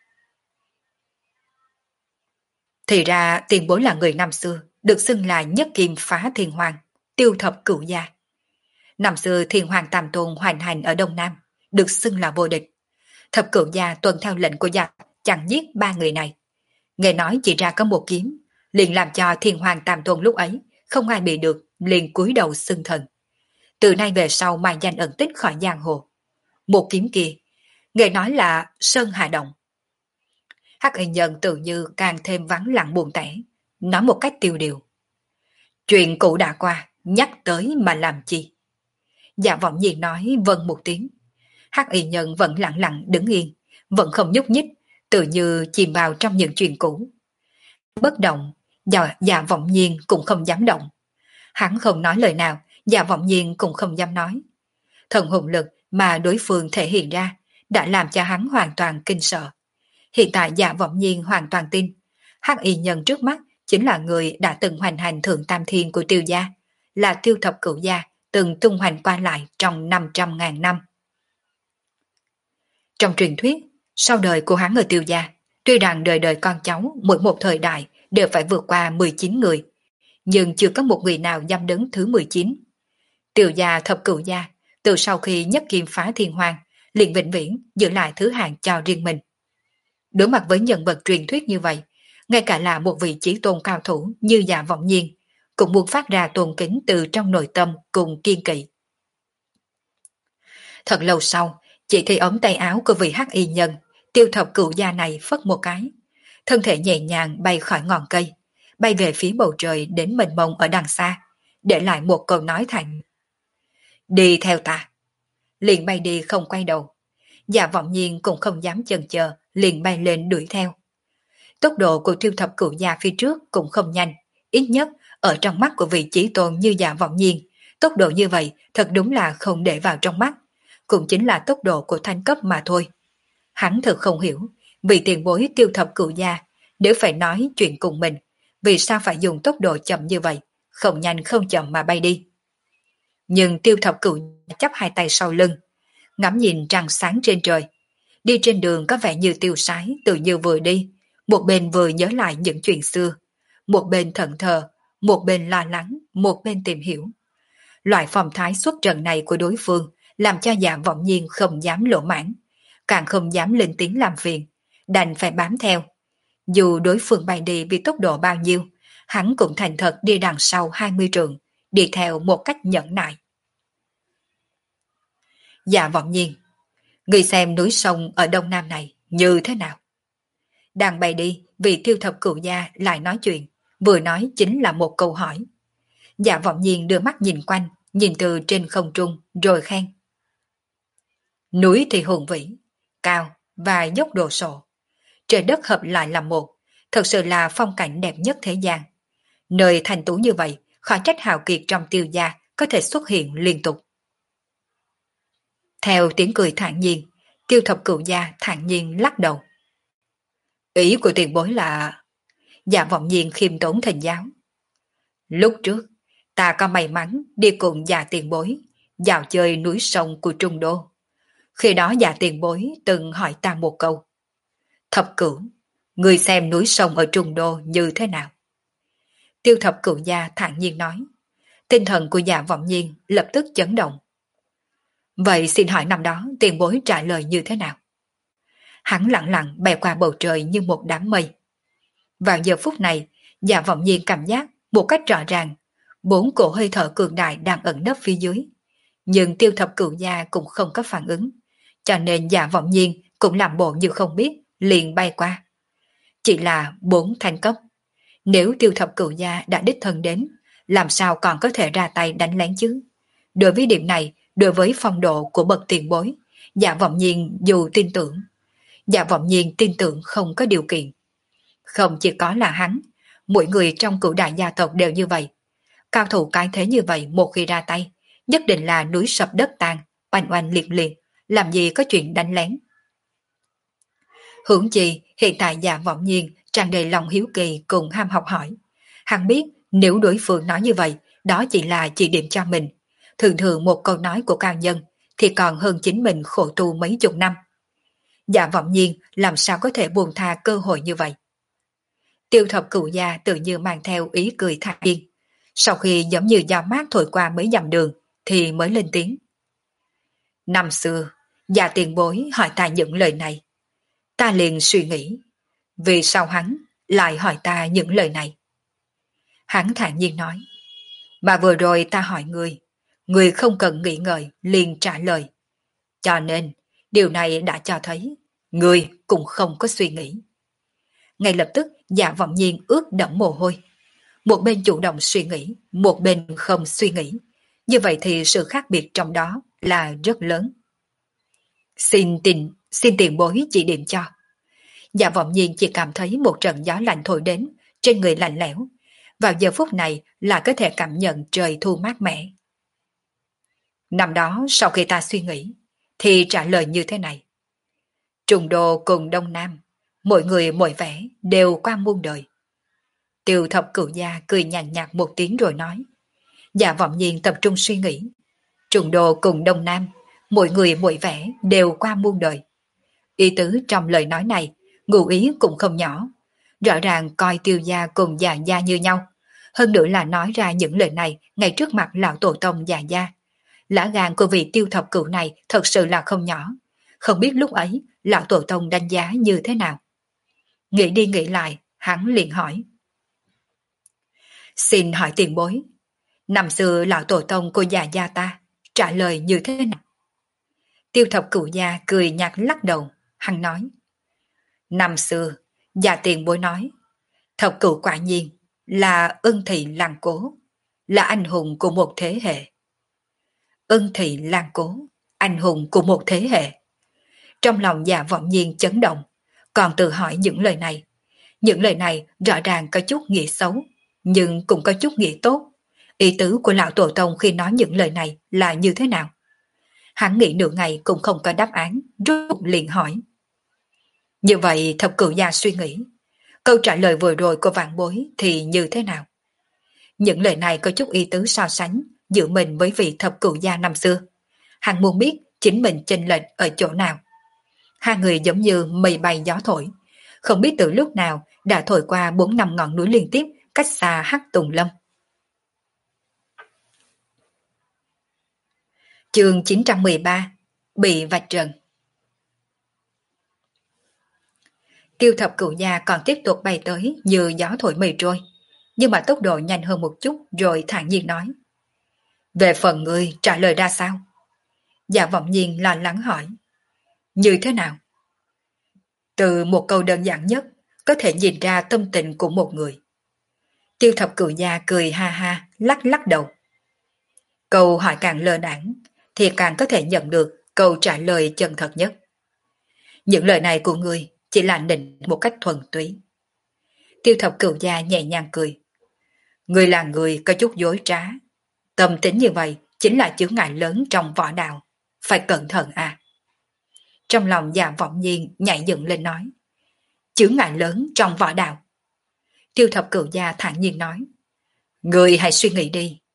Thì ra tiền bối là người năm xưa, được xưng là nhất kim phá thiên hoàng, tiêu thập cửu gia. Năm xưa thiên hoàng tam tôn hoành hành ở Đông Nam, được xưng là vô địch. Thập cửu gia tuân theo lệnh của giặc, chẳng giết ba người này. Nghe nói chỉ ra có một kiếm, liền làm cho thiên hoàng tam tôn lúc ấy không ai bị được, liền cúi đầu xưng thần. Từ nay về sau mai danh ẩn tích khỏi giang hồ. Một kiếm kia, nghe nói là Sơn Hà Động. Hắc y nhân tự như càng thêm vắng lặng buồn tẻ, nói một cách tiêu điều. Chuyện cũ đã qua, nhắc tới mà làm chi? Dạ Vọng Nhiên nói vâng một tiếng. Hắc y nhân vẫn lặng lặng đứng yên, vẫn không nhúc nhích, tự như chìm vào trong những chuyện cũ. Bất động, dạ, dạ Vọng Nhiên cũng không dám động. Hắn không nói lời nào, Dạ Vọng Nhiên cũng không dám nói. Thần hồn lực mà đối phương thể hiện ra đã làm cho hắn hoàn toàn kinh sợ. Hiện tại Dạ Vọng Nhiên hoàn toàn tin hắc y nhân trước mắt chính là người đã từng hoành hành thượng tam thiên của Tiêu gia, là Tiêu thập cửu gia từng tung hoành qua lại trong năm trăm ngàn năm. Trong truyền thuyết, sau đời của hắn ở Tiêu gia, tuy rằng đời đời con cháu mỗi một thời đại đều phải vượt qua mười chín người, nhưng chưa có một người nào dám đứng thứ mười chín. Tiêu gia thập cửu gia, từ sau khi nhất kim phá thiên hoàng, liền vĩnh viễn giữ lại thứ hạng cho riêng mình. Đối mặt với nhân vật truyền thuyết như vậy, ngay cả là một vị chí tôn cao thủ như Dạ Vọng Nhiên, cũng muốn phát ra tôn kính từ trong nội tâm cùng kiên kỵ. Thật lâu sau, chỉ thấy ống tay áo của vị hắc y nhân, Tiêu thập cửu gia này phất một cái, thân thể nhẹ nhàng bay khỏi ngọn cây, bay về phía bầu trời đến mênh mông ở đằng xa, để lại một câu nói thành: đi theo ta. Liền bay đi không quay đầu. Dạ Vọng Nhiên cũng không dám chần chờ, liền bay lên đuổi theo. Tốc độ của Tiêu thập cửu gia phía trước cũng không nhanh, ít nhất ở trong mắt của vị chí tôn như Dạ Vọng Nhiên, tốc độ như vậy thật đúng là không để vào trong mắt, cũng chính là tốc độ của thanh cấp mà thôi. Hắn thật không hiểu, vì tiền bối Tiêu thập cửu gia, nếu phải nói chuyện cùng mình, vì sao phải dùng tốc độ chậm như vậy, không nhanh không chậm mà bay đi. Nhưng Tiêu thập cửu chắp hai tay sau lưng, ngắm nhìn trăng sáng trên trời, đi trên đường có vẻ như tiêu sái, tự như vừa đi, một bên vừa nhớ lại những chuyện xưa, một bên thẫn thờ, một bên lo lắng, một bên tìm hiểu. Loại phong thái xuất trần này của đối phương làm cho Dạ Vọng Nhiên không dám lỗ mãn, càng không dám lên tiếng làm phiền, đành phải bám theo. Dù đối phương bay đi vì tốc độ bao nhiêu, hắn cũng thành thật đi đằng sau hai mươi trượng, đi theo một cách nhẫn nại. Dạ Vọng Nhiên, người xem núi sông ở Đông Nam này như thế nào? Đang bay đi, vị Tiêu thập cửu gia lại nói chuyện, vừa nói chính là một câu hỏi. Dạ Vọng Nhiên đưa mắt nhìn quanh, nhìn từ trên không trung, rồi khen. Núi thì hùng vĩ, cao và dốc đồ sộ. Trời đất hợp lại là một, thật sự là phong cảnh đẹp nhất thế gian. Nơi thành tú như vậy, khỏi trách hào kiệt trong Tiêu gia có thể xuất hiện liên tục. Theo tiếng cười thản nhiên, Tiêu thập cửu gia thản nhiên lắc đầu. Ý của tiền bối là... Dạ Vọng Nhiên khiêm tốn thỉnh giáo. Lúc trước, Ta có may mắn đi cùng già tiền bối, dạo chơi núi sông của Trung Đô. Khi đó già tiền bối từng hỏi ta một câu. Thập cửu, người xem núi sông ở Trung Đô như thế nào? Tiêu thập cửu gia thản nhiên nói. Tinh thần của Dạ Vọng Nhiên lập tức chấn động. Vậy xin hỏi năm đó tiền bối trả lời như thế nào? Hắn lặng lặng bay qua bầu trời như một đám mây. Vào giờ phút này, Dạ Vọng Nhiên cảm giác một cách rõ ràng, bốn cổ hơi thở cường đại đang ẩn nấp phía dưới. Nhưng tiêu thập cửu gia cũng không có phản ứng, cho nên Dạ Vọng Nhiên cũng làm bộ như không biết, liền bay qua. Chỉ là bốn thanh cấp. Nếu tiêu thập cửu gia đã đích thân đến, làm sao còn có thể ra tay đánh lén chứ? Đối với điểm này, đối với phong độ của bậc tiền bối, Dạ Vọng Nhiên dù tin tưởng, Dạ Vọng Nhiên tin tưởng không có điều kiện. Không chỉ có là hắn, mỗi người trong cửu đại gia tộc đều như vậy. Cao thủ cái thế như vậy một khi ra tay, nhất định là núi sập đất tan, oanh oanh liệt liệt, làm gì có chuyện đánh lén. Hưởng chi, hiện tại Dạ Vọng Nhiên tràn đầy lòng hiếu kỳ cùng ham học hỏi. Hắn biết nếu đối phương nói như vậy, đó chỉ là chỉ điểm cho mình. Thường thường một câu nói của cao nhân thì còn hơn chính mình khổ tu mấy chục năm. Dạ Vọng Nhiên làm sao có thể buông tha cơ hội như vậy? Tiêu thập cửu gia tự như mang theo ý cười thản nhiên. Sau khi giống như gió mát thổi qua mấy dặm đường thì mới lên tiếng. Năm xưa, Dạ tiền bối hỏi ta những lời này. Ta liền suy nghĩ, vì sao hắn lại hỏi ta những lời này? Hắn thản nhiên nói, mà vừa rồi ta hỏi người, người không cần nghĩ ngợi liền trả lời. Cho nên, điều này đã cho thấy, người cũng không có suy nghĩ. Ngay lập tức, Dạ Vọng Nhiên ướt đẫm mồ hôi. Một bên chủ động suy nghĩ, một bên không suy nghĩ. Như vậy thì sự khác biệt trong đó là rất lớn. Xin tình, xin tiền bối chỉ điểm cho. Dạ Vọng Nhiên chỉ cảm thấy một trận gió lạnh thổi đến, trên người lạnh lẽo. Vào giờ phút này là có thể cảm nhận trời thu mát mẻ. Năm đó sau khi ta suy nghĩ, thì trả lời như thế này. Trùng Đô cùng Đông Nam, mỗi người mỗi vẻ đều qua muôn đời. Tiêu thập cửu gia cười nhàn nhạt một tiếng rồi nói. Dạ Vọng Nhiên tập trung suy nghĩ. Trùng Đô cùng Đông Nam, mỗi người mỗi vẻ đều qua muôn đời. Ý tứ trong lời nói này, ngụ ý cũng không nhỏ. Rõ ràng coi Tiêu gia cùng Dạ gia như nhau. Hơn nữa là nói ra những lời này ngay trước mặt lão tổ tông Dạ gia. Lã gan của vị Tiêu thập cửu này thật sự là không nhỏ. Không biết lúc ấy lão tổ tông đánh giá như thế nào. Nghĩ đi nghĩ lại, hắn liền hỏi. Xin hỏi tiền bối, năm xưa lão tổ tông của Dạ gia ta trả lời như thế nào? Tiêu thập cửu gia cười nhạt lắc đầu, hắn nói. Năm xưa, Dạ tiền bối nói, thập cửu quả nhiên là ân thị làng cố, là anh hùng của một thế hệ. Ân thị làng cố, anh hùng của một thế hệ. Trong lòng Dạ Vọng Nhiên chấn động, còn tự hỏi những lời này. Những lời này rõ ràng có chút nghĩa xấu, nhưng cũng có chút nghĩa tốt. Ý tứ của lão tổ tông khi nói những lời này là như thế nào? Hắn nghĩ nửa ngày cũng không có đáp án, rốt cuộc liền hỏi. Như vậy thập cửu gia suy nghĩ, câu trả lời vừa rồi của vạn bối thì như thế nào? Những lời này có chút ý tứ so sánh giữa mình với vị thập cửu gia năm xưa. Hắn muốn biết chính mình chênh lệch ở chỗ nào. Hai người giống như mây bay gió thổi, không biết từ lúc nào đã thổi qua bốn năm ngọn núi liên tiếp cách xa Hắc Tùng Lâm. Chương chín trăm mười ba Bị vạch trần. Tiêu thập cửu gia còn tiếp tục bay tới như gió thổi mây trôi, nhưng mà tốc độ nhanh hơn một chút rồi thản nhiên nói. Về phần ngươi trả lời ra sao? Dạ Vọng Nhiên lo lắng hỏi. Như thế nào? Từ một câu đơn giản nhất có thể nhìn ra tâm tình của một người. Tiêu thập cửu gia cười ha ha, lắc lắc đầu. Câu hỏi càng lơ đãng thì càng có thể nhận được câu trả lời chân thật nhất. Những lời này của ngươi chỉ là nịnh một cách thuần túy. Tiêu thập cửu gia nhẹ nhàng cười. Ngươi là người có chút dối trá. Tâm tính như vậy chính là chướng ngại lớn trong võ đạo. Phải cẩn thận à. Trong lòng Dạ Vọng Nhiên nhảy dựng lên nói. Chướng ngại lớn trong võ đạo. Tiêu thập cửu gia thản nhiên nói. Ngươi hãy suy nghĩ đi.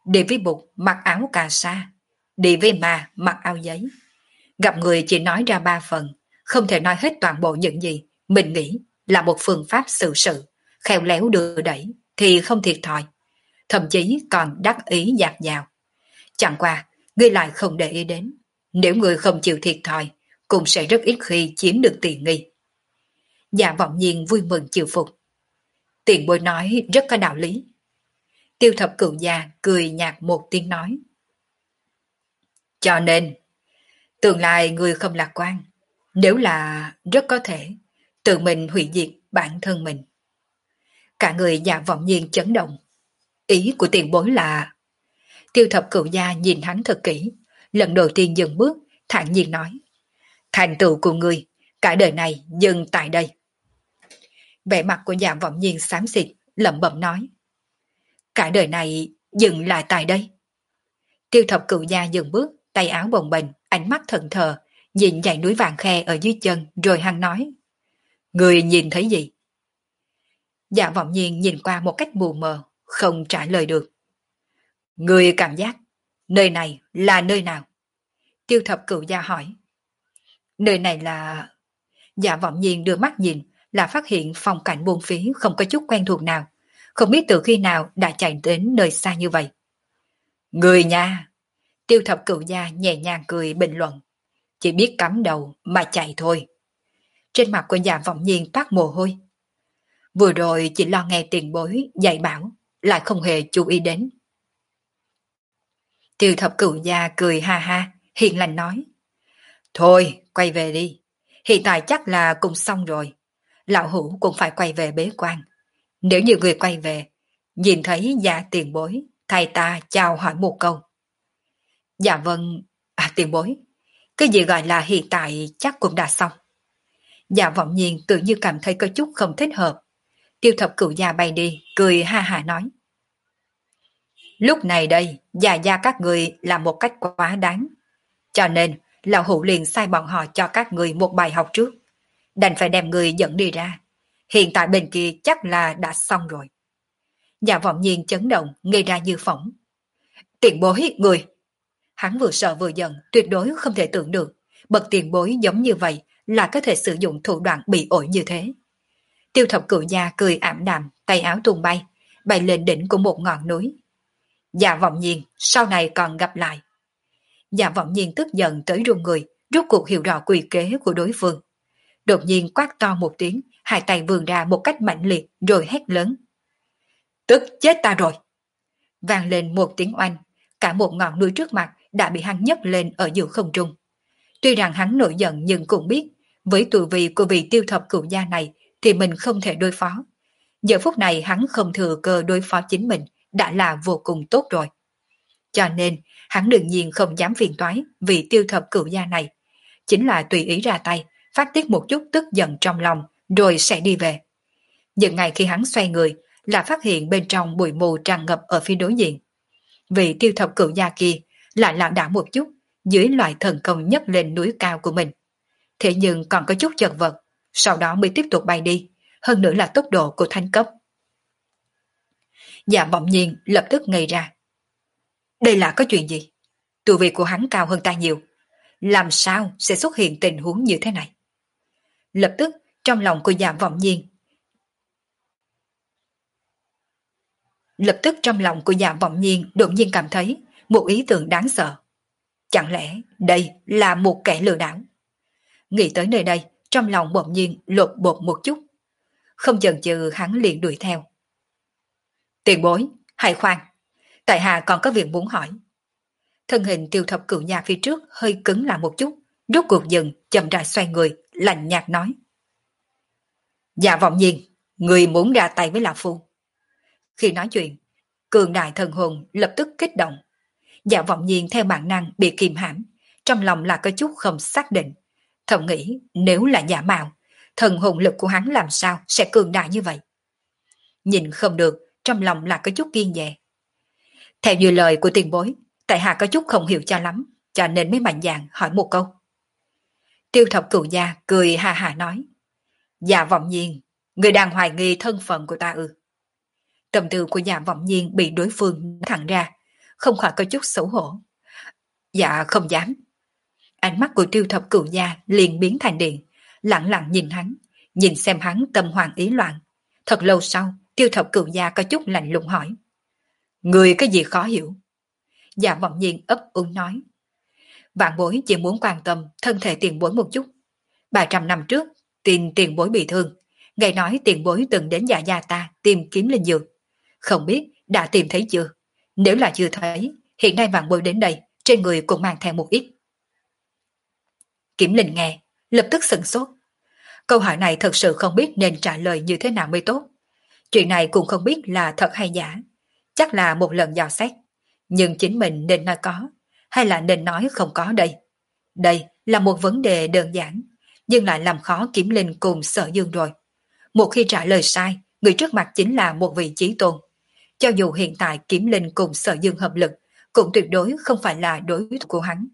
đi với bụt mặc áo cà sa, đi với ma mặc áo giấy. Gặp người chỉ nói ra ba phần, không thể nói hết toàn bộ những gì mình nghĩ là một phương pháp xử sự, khéo léo đưa đẩy thì không thiệt thòi, thậm chí còn đắc ý dạt dào. Chẳng qua, ngươi lại không để ý đến, nếu ngươi không chịu thiệt thòi, cũng sẽ rất ít khi chiếm được tiện nghi. Dạ Vọng Nhiên vui mừng chịu phục. Tiền bối nói rất có đạo lý. Tiêu Thập Cửu Gia cười nhạt một tiếng nói. Cho nên, tương lai người không lạc quan, nếu là rất có thể tự mình hủy diệt bản thân mình. Cả người Dạ Vọng Nhiên chấn động. Ý của tiền bối là... Tiêu Thập Cửu Gia nhìn hắn thật kỹ, lần đầu tiên dừng bước, thản nhiên nói. Thành tựu của người, cả đời này dừng tại đây. Vẻ mặt của Dạ Vọng Nhiên xám xịt, lẩm bẩm nói. Cả đời này dừng lại tại đây. Tiêu Thập Cửu Gia dừng bước, tay áo bồng bềnh, ánh mắt thẫn thờ, nhìn dãy núi vàng khe ở dưới chân, rồi hắn nói. Người nhìn thấy gì? Dạ Vọng Nhiên nhìn qua một cách mù mờ, không trả lời được. Người cảm giác, nơi này là nơi nào? Tiêu Thập Cửu Gia hỏi. Nơi này là... Dạ Vọng Nhiên đưa mắt nhìn, là phát hiện phong cảnh buôn phí không có chút quen thuộc nào, không biết từ khi nào đã chạy đến nơi xa như vậy. Người nha! Tiêu Thập Cửu Gia nhẹ nhàng cười bình luận. Chỉ biết cắm đầu mà chạy thôi. Trên mặt của Dạ Vọng Nhiên toát mồ hôi. Vừa rồi chỉ lo nghe tiền bối dạy bảo, lại không hề chú ý đến. Tiêu Thập Cửu Gia cười ha ha, hiền lành nói. Thôi, quay về đi. Hiện tại chắc là cũng xong rồi. Lão Hữu cũng phải quay về bế quan. Nếu như người quay về, nhìn thấy Dạ tiền bối, thầy ta chào hỏi một câu. Dạ vâng, à tiền bối. Cái gì gọi là hiện tại chắc cũng đã xong. Dạ Vọng Nhiên tự như cảm thấy có chút không thích hợp. Tiêu Thập Cửu Gia bay đi, cười ha ha nói. Lúc này đây, già gia các người làm một cách quá đáng. Cho nên, Lão Hữu liền sai bọn họ cho các người một bài học trước. Đành phải đem người dẫn đi ra. Hiện tại bên kia chắc là đã xong rồi. Dạ Vọng Nhiên chấn động, ngây ra như phỏng. Tiền bối, người! Hắn vừa sợ vừa giận, tuyệt đối không thể tưởng được. Bậc tiền bối giống như vậy là có thể sử dụng thủ đoạn bị ổi như thế. Tiêu Thập Cửu Gia cười ảm đạm, tay áo tung bay, bay lên đỉnh của một ngọn núi. Dạ Vọng Nhiên, sau này còn gặp lại. Dạ Vọng Nhiên tức giận tới run người, rốt cuộc hiểu rõ quỷ kế của đối phương. Đột nhiên quát to một tiếng, hai tay vươn ra một cách mạnh liệt rồi hét lớn. Tức chết ta rồi! Vang lên một tiếng oanh, cả một ngọn núi trước mặt đã bị hắn nhấc lên ở giữa không trung. Tuy rằng hắn nổi giận nhưng cũng biết, với tuổi vị của vị Tiêu Thập Cửu Gia này thì mình không thể đối phó. Giờ phút này hắn không thừa cơ đối phó chính mình đã là vô cùng tốt rồi. Cho nên, hắn đương nhiên không dám phiền toái vì Tiêu Thập Cửu Gia này. Chính là tùy ý ra tay, phát tiết một chút tức giận trong lòng, rồi sẽ đi về. Nhưng ngày khi hắn xoay người, là phát hiện bên trong bụi mù tràn ngập ở phía đối diện. Vị Tiêu Thập Cửu Gia kia lại lảo đảo một chút, dưới loại thần công nhấc lên núi cao của mình. Thế nhưng còn có chút chật vật, sau đó mới tiếp tục bay đi, hơn nữa là tốc độ của thánh cấp. Dạ Vọng Nhiên lập tức ngây ra. Đây là có chuyện gì? Tu vi của hắn cao hơn ta nhiều. Làm sao sẽ xuất hiện tình huống như thế này? Lập tức trong lòng của Dạ Vọng Nhiên Lập tức trong lòng của Dạ Vọng Nhiên đột nhiên cảm thấy một ý tưởng đáng sợ. Chẳng lẽ đây là một kẻ lừa đảo? Nghĩ tới nơi đây, trong lòng bỗng nhiên lột bột một chút. Không chần chừ hắn liền đuổi theo. Tiền bối, hãy khoan. Tại hạ còn có việc muốn hỏi. Thân hình Tiêu Thập Cửu Gia phía trước hơi cứng lại một chút, rốt cuộc dừng, chậm rãi xoay người, lạnh nhạt nói. Dạ Vọng Nhiên, người muốn ra tay với lão phu. Khi nói chuyện, cường đại thần hồn lập tức kích động. Dạ Vọng Nhiên theo bản năng bị kìm hãm, trong lòng là có chút không xác định. Thầm nghĩ nếu là giả mạo, thần hồn lực của hắn làm sao sẽ cường đại như vậy. Nhìn không được, trong lòng là có chút kiêng dè. Theo như lời của tiền bối, tại hạ có chút không hiểu cho lắm, cho nên mới mạnh dạn hỏi một câu. Tiêu Thập Cửu Gia cười ha ha nói. Dạ Vọng Nhiên, người đang hoài nghi thân phận của ta ư? Tâm tư của Dạ Vọng Nhiên bị đối phương thẳng ra, không khỏi có chút xấu hổ. Dạ không dám. Ánh mắt của Tiêu Thập Cửu Gia liền biến thành điện, lặng lặng nhìn hắn, nhìn xem hắn tâm hoàng ý loạn. Thật lâu sau, Tiêu Thập Cửu Gia có chút lạnh lùng hỏi. Người cái gì khó hiểu? Dạ Vọng Nhiên ấp úng nói. Vạn bối chỉ muốn quan tâm thân thể tiền bối một chút. Ba trăm năm trước, tin tiền bối bị thương. Nghe nói tiền bối từng đến nhà gia ta tìm kiếm linh dược. Không biết đã tìm thấy chưa? Nếu là chưa thấy, hiện nay vạn bối đến đây, trên người cũng mang theo một ít. Kiểm Linh nghe, lập tức sửng sốt. Câu hỏi này thật sự không biết nên trả lời như thế nào mới tốt. Chuyện này cũng không biết là thật hay giả. Chắc là một lần dò xét. Nhưng chính mình nên nói có, hay là nên nói không có đây? Đây là một vấn đề đơn giản, nhưng lại làm khó Kiểm Linh cùng Sở Dương rồi. Một khi trả lời sai, người trước mặt chính là một vị chí tôn. Cho dù hiện tại Kiểm Linh cùng Sở Dương hợp lực, cũng tuyệt đối không phải là đối thủ của hắn.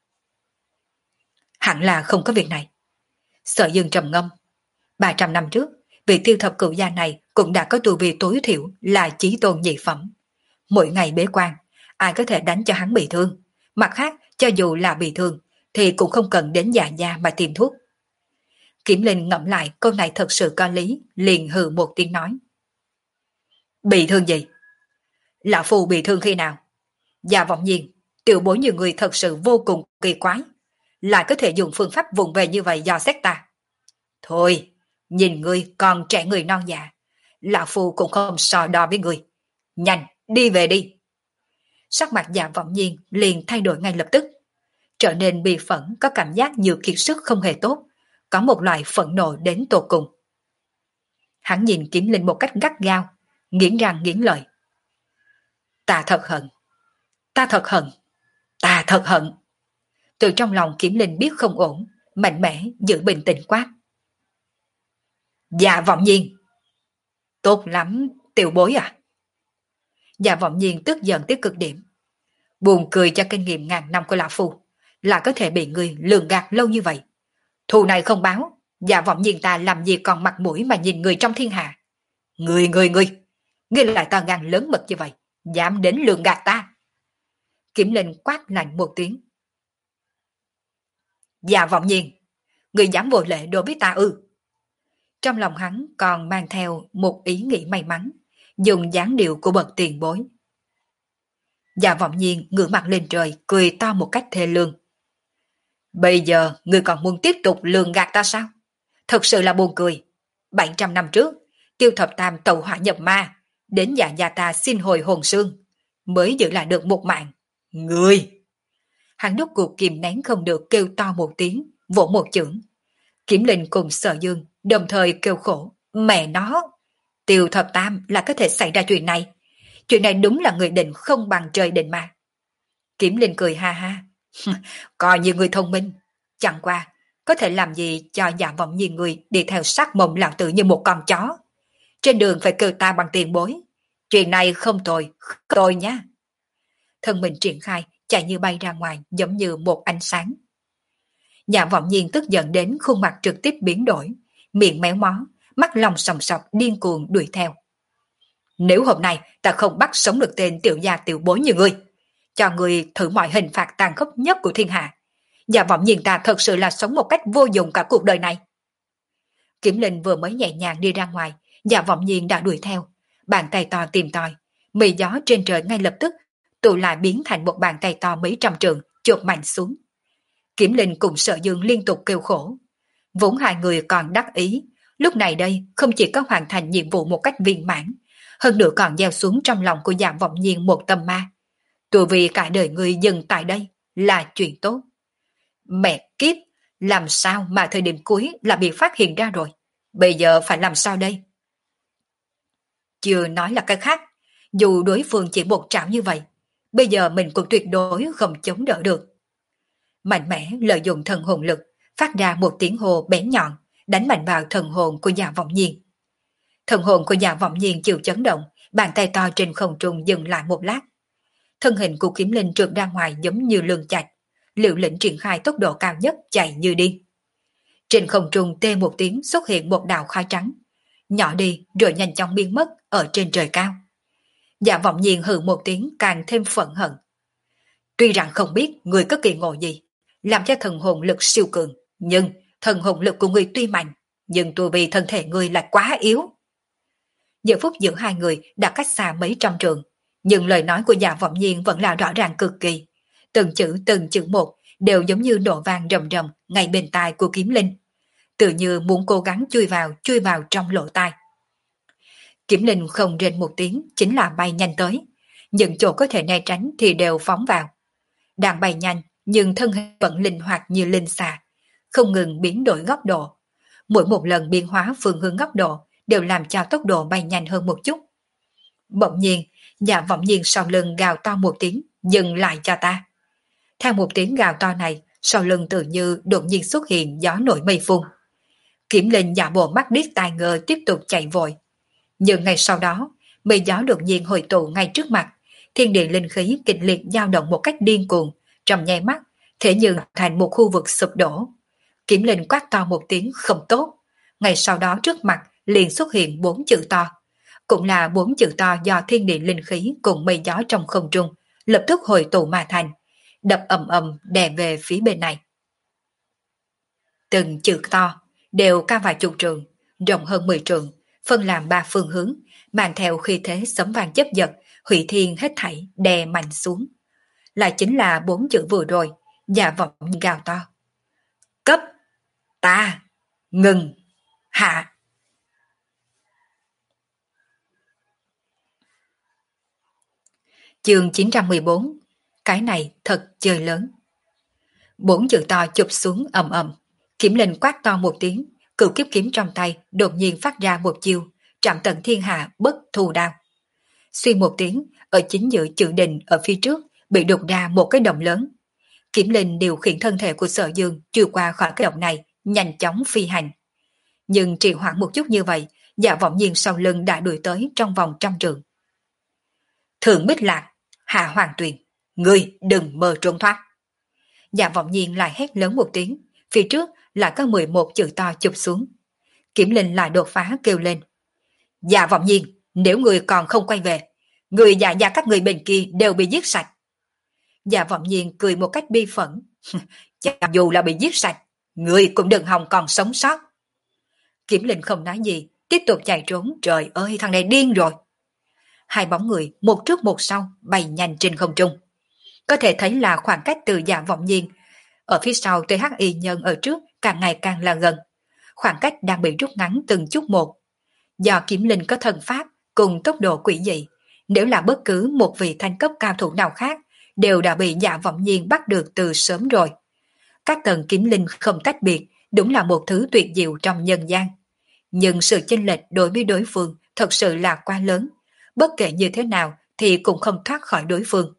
Hẳn là không có việc này. Sở Dương trầm ngâm. ba trăm năm trước, vị Tiêu Thập Cửu Gia này cũng đã có tu vi tối thiểu là chí tôn nhị phẩm. Mỗi ngày bế quan, ai có thể đánh cho hắn bị thương. Mặt khác, cho dù là bị thương, thì cũng không cần đến già gia mà tìm thuốc. Kiểm Linh ngẫm lại câu này thật sự có lý, liền hừ một tiếng nói. Bị thương gì? Lão Phu bị thương khi nào? Dạ Vọng Nhiên, tiểu bối như người thật sự vô cùng kỳ quái. Lại có thể dùng phương pháp vùng về như vậy dò xét ta. Thôi, nhìn ngươi còn trẻ người non dạ. Lão Phu cũng không so đo với người. Nhanh, đi về đi. Sắc mặt Dạ Vọng Nhiên liền thay đổi ngay lập tức. Trở nên bi phẫn, có cảm giác như kiệt sức không hề tốt. Có một loại phẫn nộ đến tột cùng. Hắn nhìn Kiếm Linh một cách gắt gao, nghiến răng nghiến lợi. Ta thật hận. Ta thật hận. Ta thật hận. Từ trong lòng Kiếm Linh biết không ổn, mạnh mẽ giữ bình tĩnh quát. Dạ Vọng Nhiên. Tốt lắm, tiểu bối à. Dạ Vọng Nhiên tức giận tới cực điểm. Buồn cười cho kinh nghiệm ngàn năm của Lão Phu, là có thể bị người lường gạt lâu như vậy. Thù này không báo, Dạ Vọng Nhiên ta làm gì còn mặt mũi mà nhìn người trong thiên hạ. Người người người, ngươi lại to gan lớn mật như vậy, dám đến lường gạt ta. Kiểm Linh quát lạnh một tiếng. Dạ Vọng Nhiên, người dám vô lễ đối với ta ư? Trong lòng hắn còn mang theo một ý nghĩ may mắn, dùng dáng điệu của bậc tiền bối. Dạ Vọng Nhiên ngửa mặt lên trời, cười to một cách thê lương. Bây giờ ngươi còn muốn tiếp tục lường gạt ta sao? Thật sự là buồn cười. bảy trăm năm trước, Tiêu Thập Tam tẩu hỏa nhập ma, đến nhà gia ta xin hồi hồn xương, mới giữ lại được một mạng. Ngươi! Hắn đốt cuộc kìm nén không được kêu to một tiếng, vỗ một chưởng. Kiểm Linh cùng Sở Dương đồng thời kêu khổ. Mẹ nó! Tiêu Thập Tam là có thể xảy ra chuyện này. Chuyện này đúng là người định không bằng trời định mà. Kiểm Linh cười ha ha. Coi như người thông minh. Chẳng qua, có thể làm gì cho Dạ Vọng Nhiên người đi theo sát mộng lão tử như một con chó. Trên đường phải kêu ta bằng tiền bối. Chuyện này không tồi, không tồi nha. Thân mình triển khai, chạy như bay ra ngoài giống như một ánh sáng. Dạ Vọng Nhiên tức giận đến khuôn mặt trực tiếp biến đổi, miệng méo mó, mắt lòng sòng sọc điên cuồng đuổi theo. Nếu hôm nay ta không bắt sống được tên tiểu gia tiểu bối như ngươi, cho ngươi thử mọi hình phạt tàn khốc nhất của thiên hạ, Dạ Vọng Nhiên ta thật sự là sống một cách vô dụng cả cuộc đời này. Kiểm Linh vừa mới nhẹ nhàng đi ra ngoài, Dạ Vọng Nhiên đã đuổi theo, bàn tay to tìm tòi, mây gió trên trời ngay lập tức tụ lại biến thành một bàn tay to mấy trăm trượng, chộp mạnh xuống. Kiểm Linh cùng Sở Dương liên tục kêu khổ. Vốn hai người còn đắc ý, lúc này đây không chỉ có hoàn thành nhiệm vụ một cách viên mãn, hơn nữa còn gieo xuống trong lòng của Dạ Vọng Nhiên một tâm ma. Từ vì cả đời người dừng tại đây là chuyện tốt. Mẹ kiếp, làm sao mà thời điểm cuối là bị phát hiện ra rồi? Bây giờ phải làm sao đây? Chưa nói là cái khác, dù đối phương chỉ một trảo như vậy, bây giờ mình cũng tuyệt đối không chống đỡ được. Mạnh mẽ lợi dụng thần hồn lực, phát ra một tiếng hồ bén nhọn, đánh mạnh vào thần hồn của Dạ Vọng Nhiên. Thần hồn của Dạ Vọng Nhiên chịu chấn động, bàn tay to trên không trung dừng lại một lát. Thân hình của Kiếm Linh trượt ra ngoài giống như lường chạch, Liều Lĩnh triển khai tốc độ cao nhất chạy như điên. Trên không trung tê một tiếng xuất hiện một đạo khói trắng, nhỏ đi rồi nhanh chóng biến mất ở trên trời cao. Dạ Vọng Nhiên hừ một tiếng càng thêm phẫn hận. Tuy rằng không biết người có kỳ ngộ gì, làm cho thần hồn lực siêu cường, nhưng thần hồn lực của người tuy mạnh, nhưng tu vi thân thể người lại quá yếu. Giờ phút giữa hai người đã cách xa mấy trăm trường, nhưng lời nói của Dạ Vọng Nhiên vẫn là rõ ràng cực kỳ. Từng chữ từng chữ một đều giống như nổ vang rầm rầm ngay bên tai của Kiếm Linh, tự như muốn cố gắng chui vào chui vào trong lỗ tai. Kiếm Linh không rên một tiếng, chính là bay nhanh tới, những chỗ có thể né tránh thì đều phóng vào. Đang bay nhanh nhưng thân hình vẫn linh hoạt như linh xà, không ngừng biến đổi góc độ. Mỗi một lần biến hóa phương hướng góc độ đều làm cho tốc độ bay nhanh hơn một chút. Bỗng nhiên, Dạ Vọng Nhiên sau lưng gào to một tiếng, dừng lại cho ta. Theo một tiếng gào to này, sau lưng tự như đột nhiên xuất hiện gió nổi mây phun. Kiếm Linh giả bộ mắt điếc tai ngơ tiếp tục chạy vội. Nhưng ngay sau đó, mây gió đột nhiên hội tụ ngay trước mặt, thiên địa linh khí kịch liệt dao động một cách điên cuồng, trong nháy mắt, thế nhưng thành một khu vực sụp đổ. Kiếm Linh quát to một tiếng không tốt, ngay sau đó trước mặt liền xuất hiện bốn chữ to, cũng là bốn chữ to do thiên địa linh khí cùng mây gió trong không trung lập tức hội tụ mà thành, đập ầm ầm đè về phía bên này. Từng chữ to đều cao vài chục trường, rộng hơn mười trường, phân làm ba phương hướng, mang theo khí thế sấm vang chấp giật, hủy thiên hết thảy đè mạnh xuống. Lại chính là bốn chữ vừa rồi, Dạ Vọng gào to. Cấp, ta, ngừng, hạ. Chương chín trăm mười bốn, cái này thật chơi lớn. Bốn chữ to chụp xuống ầm ầm, Kiếm Linh quát to một tiếng, cửu kiếp kiếm trong tay đột nhiên phát ra một chiêu, trảm tận thiên hạ bất thù đao. Suy một tiếng, ở chính giữa chữ đình ở phía trước bị đục ra một cái động lớn. Kiếm Linh điều khiển thân thể của Sở Dương trừ qua khỏi cái động này, nhanh chóng phi hành. Nhưng trì hoãn một chút như vậy, Dạ Vọng Nhiên sau lưng đã đuổi tới trong vòng trăm trượng. Thượng Bích Lạc, Hạ Hoàng Tuyền, ngươi đừng mơ trốn thoát. Dạ Vọng Nhiên lại hét lớn một tiếng, phía trước lại có mười một chữ to chụp xuống. Kiếm Linh lại đột phá kêu lên. Dạ Vọng Nhiên, nếu ngươi còn không quay về, người dạ gia các người bên kia đều bị giết sạch. Dạ Vọng Nhiên cười một cách bi phẫn. Cho dù là bị giết sạch, ngươi cũng đừng hòng còn sống sót. Kiếm Linh không nói gì, tiếp tục chạy trốn. Trời ơi, thằng này điên rồi. Hai bóng người một trước một sau bay nhanh trên không trung. Có thể thấy là khoảng cách từ Dạ Vọng Nhiên ở phía sau tới Hắc Y Nhân ở trước càng ngày càng là gần. Khoảng cách đang bị rút ngắn từng chút một. Do Kiếm Linh có thần pháp cùng tốc độ quỷ dị, nếu là bất cứ một vị thanh cấp cao thủ nào khác đều đã bị Dạ Vọng Nhiên bắt được từ sớm rồi. Các tầng kiếm linh không tách biệt, đúng là một thứ tuyệt diệu trong nhân gian. Nhưng sự chênh lệch đối với đối phương thật sự là quá lớn, bất kể như thế nào thì cũng không thoát khỏi đối phương.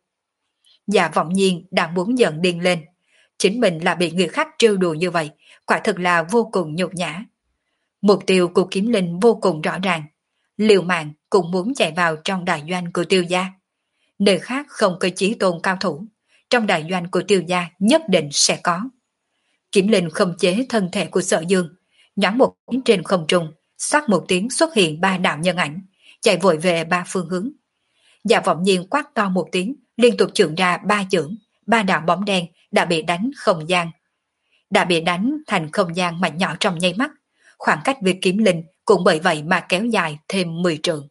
Dạ Vọng Nhiên đang muốn giận điên lên, chính mình là bị người khác trêu đùa như vậy, quả thực là vô cùng nhục nhã. Mục tiêu của kiếm linh vô cùng rõ ràng, liều mạng cũng muốn chạy vào trong đại doanh của Tiêu gia. Nơi khác không có chí tôn cao thủ, trong đại doanh của Tiêu gia nhất định sẽ có. Kiếm linh không chế thân thể của Sở Dương, nhắm một tiếng trên không trung, xoát một tiếng xuất hiện ba đạo nhân ảnh, chạy vội về ba phương hướng. Dạ Vọng Nhiên quát to một tiếng, liên tục chưởng ra ba chưởng, ba đạo bóng đen đã bị đánh không gian. Đã bị đánh thành không gian mảnh nhỏ trong nháy mắt, khoảng cách với kiếm linh cũng bởi vậy mà kéo dài thêm mười trượng.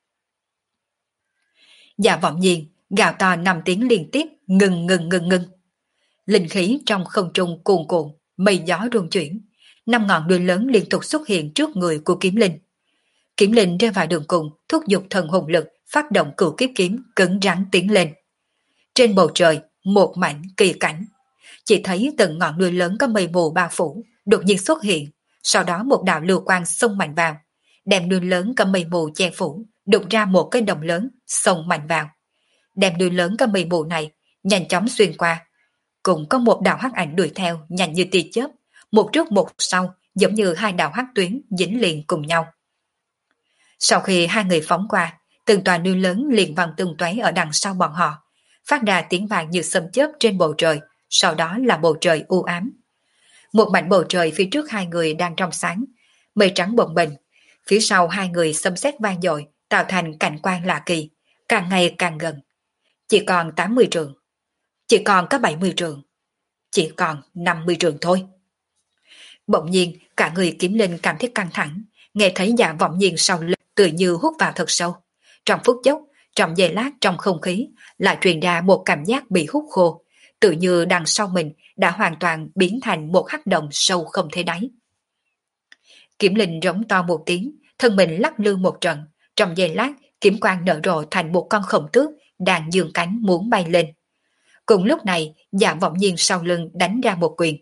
Dạ Vọng Nhiên gào to năm tiếng liên tiếp, ngừng ngừng ngừng ngừng. Linh khí trong không trung cuồn cuộn, mây gió rung chuyển, năm ngọn đuôi lớn liên tục xuất hiện trước người của kiếm linh. Kiếm linh rơi vào đường cùng, thúc giục thần hồn lực, phát động cửu kiếp kiếm, cứng rắn tiến lên. Trên bầu trời, một mảnh kỳ cảnh. Chỉ thấy từng ngọn đuôi lớn có mây mù bao phủ, đột nhiên xuất hiện, sau đó một đạo lưu quang xông mạnh vào, đem đuôi lớn có mây mù che phủ, đục ra một cái đồng lớn, xông mạnh vào. Đem đuôi lớn có mây mù này, nhanh chóng xuyên qua. Cũng có một đạo hắc ảnh đuổi theo, nhanh như tia chớp, một trước một sau, giống như hai đạo hắc tuyến dính liền cùng nhau. Sau khi hai người phóng qua, từng tòa núi lớn liền văng tung tóe ở đằng sau bọn họ, phát ra tiếng vàng như sấm chớp trên bầu trời, sau đó là bầu trời u ám. Một mảnh bầu trời phía trước hai người đang trong sáng, mây trắng bồng bềnh, phía sau hai người xâm xét vang dội, tạo thành cảnh quan lạ kỳ, càng ngày càng gần. Chỉ còn tám mươi trường, chỉ còn có bảy mươi trường, chỉ còn năm mươi trường thôi. Bỗng nhiên cả người Kiếm Linh cảm thấy căng thẳng, nghe thấy Dạ Vọng Nhiên sau lưng tự như hút vào thật sâu. Trong phút chốc, trong giây lát trong không khí lại truyền ra một cảm giác bị hút khô, tự như đằng sau mình đã hoàn toàn biến thành một hắc động sâu không thể đáy. Kiếm Linh rống to một tiếng, thân mình lắc lư một trận, trong giây lát kiếm quang nở rộ thành một con khổng tước đang dương cánh muốn bay lên. Cùng lúc này, Dạ Vọng Nhiên sau lưng đánh ra một quyền.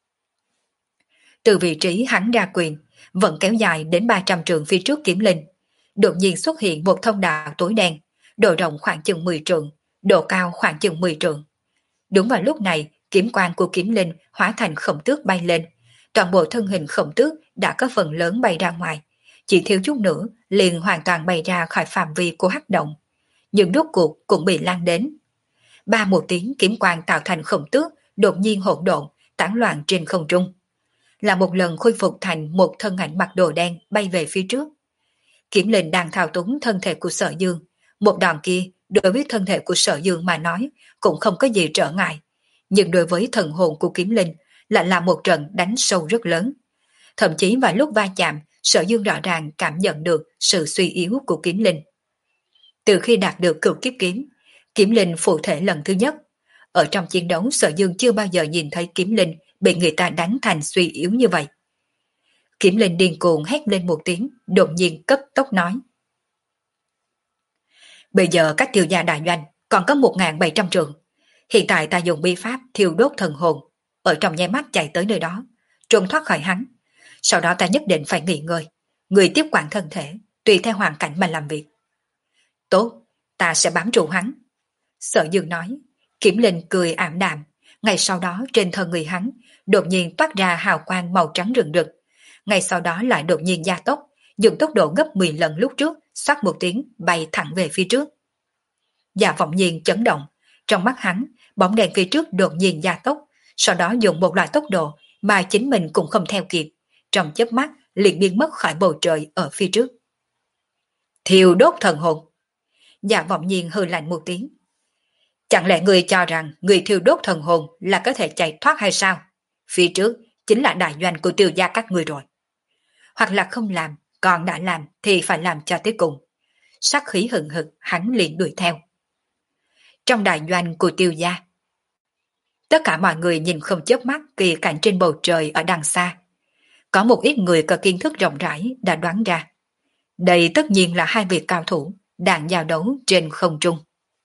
Từ vị trí hắn ra quyền, vẫn kéo dài đến ba trăm trượng phía trước Kiếm Linh. Đột nhiên xuất hiện một thông đạo tối đen, độ rộng khoảng chừng mười trượng, độ cao khoảng chừng mười trượng. Đúng vào lúc này, kiếm quang của Kiếm Linh hóa thành khổng tước bay lên. Toàn bộ thân hình khổng tước đã có phần lớn bay ra ngoài, chỉ thiếu chút nữa liền hoàn toàn bay ra khỏi phạm vi của hắc động. Nhưng rốt cuộc cũng bị lan đến. Ba một tiếng kiếm quang tạo thành khổng tước đột nhiên hỗn độn, tán loạn trên không trung. Là một lần khôi phục thành một thân ảnh mặc đồ đen bay về phía trước. Kiếm Linh đang thao túng thân thể của Sở Dương. Một đòn kia đối với thân thể của Sở Dương mà nói cũng không có gì trở ngại. Nhưng đối với thần hồn của Kiếm Linh lại là một trận đánh sâu rất lớn. Thậm chí vào lúc va chạm, Sở Dương rõ ràng cảm nhận được sự suy yếu của Kiếm Linh. Từ khi đạt được cửu kiếp kiếm, Kiếm Linh phụ thể lần thứ nhất. Ở trong chiến đấu Sở Dương chưa bao giờ nhìn thấy Kiếm Linh bị người ta đánh thành suy yếu như vậy. Kiếm Linh điên cuồng hét lên một tiếng, đột nhiên cấp tốc nói. Bây giờ cách Tiêu gia đại doanh còn có một nghìn bảy trăm trường. Hiện tại ta dùng bi pháp thiêu đốt thần hồn, ở trong nháy mắt chạy tới nơi đó, trốn thoát khỏi hắn. Sau đó ta nhất định phải nghỉ ngơi, người tiếp quản thân thể, tùy theo hoàn cảnh mà làm việc. Tốt, ta sẽ bám trụ hắn. Sở Dương nói. Kiếm Linh cười ảm đạm. Ngay sau đó trên thân người hắn đột nhiên toát ra hào quang màu trắng rừng rực. Ngay sau đó lại đột nhiên gia tốc, dùng tốc độ gấp mười lần lúc trước, xoát một tiếng bay thẳng về phía trước. Dạ Vọng Nhiên chấn động, trong mắt hắn, bóng đèn phía trước đột nhiên gia tốc, sau đó dùng một loại tốc độ mà chính mình cũng không theo kịp, trong chớp mắt liền biến mất khỏi bầu trời ở phía trước. Thiêu đốt thần hồn. Dạ Vọng Nhiên hừ lạnh một tiếng. Chẳng lẽ người cho rằng người thiêu đốt thần hồn là có thể chạy thoát hay sao? Phía trước chính là đại doanh của Tiêu gia các người rồi. Hoặc là không làm, còn đã làm thì phải làm cho tới cùng. Sát khí hừng hực hắn liền đuổi theo. Trong đại doanh của Tiêu gia, tất cả mọi người nhìn không chớp mắt kỳ cảnh trên bầu trời ở đằng xa. Có một ít người có kiến thức rộng rãi đã đoán ra. Đây tất nhiên là hai vị cao thủ đang giao đấu trên không trung.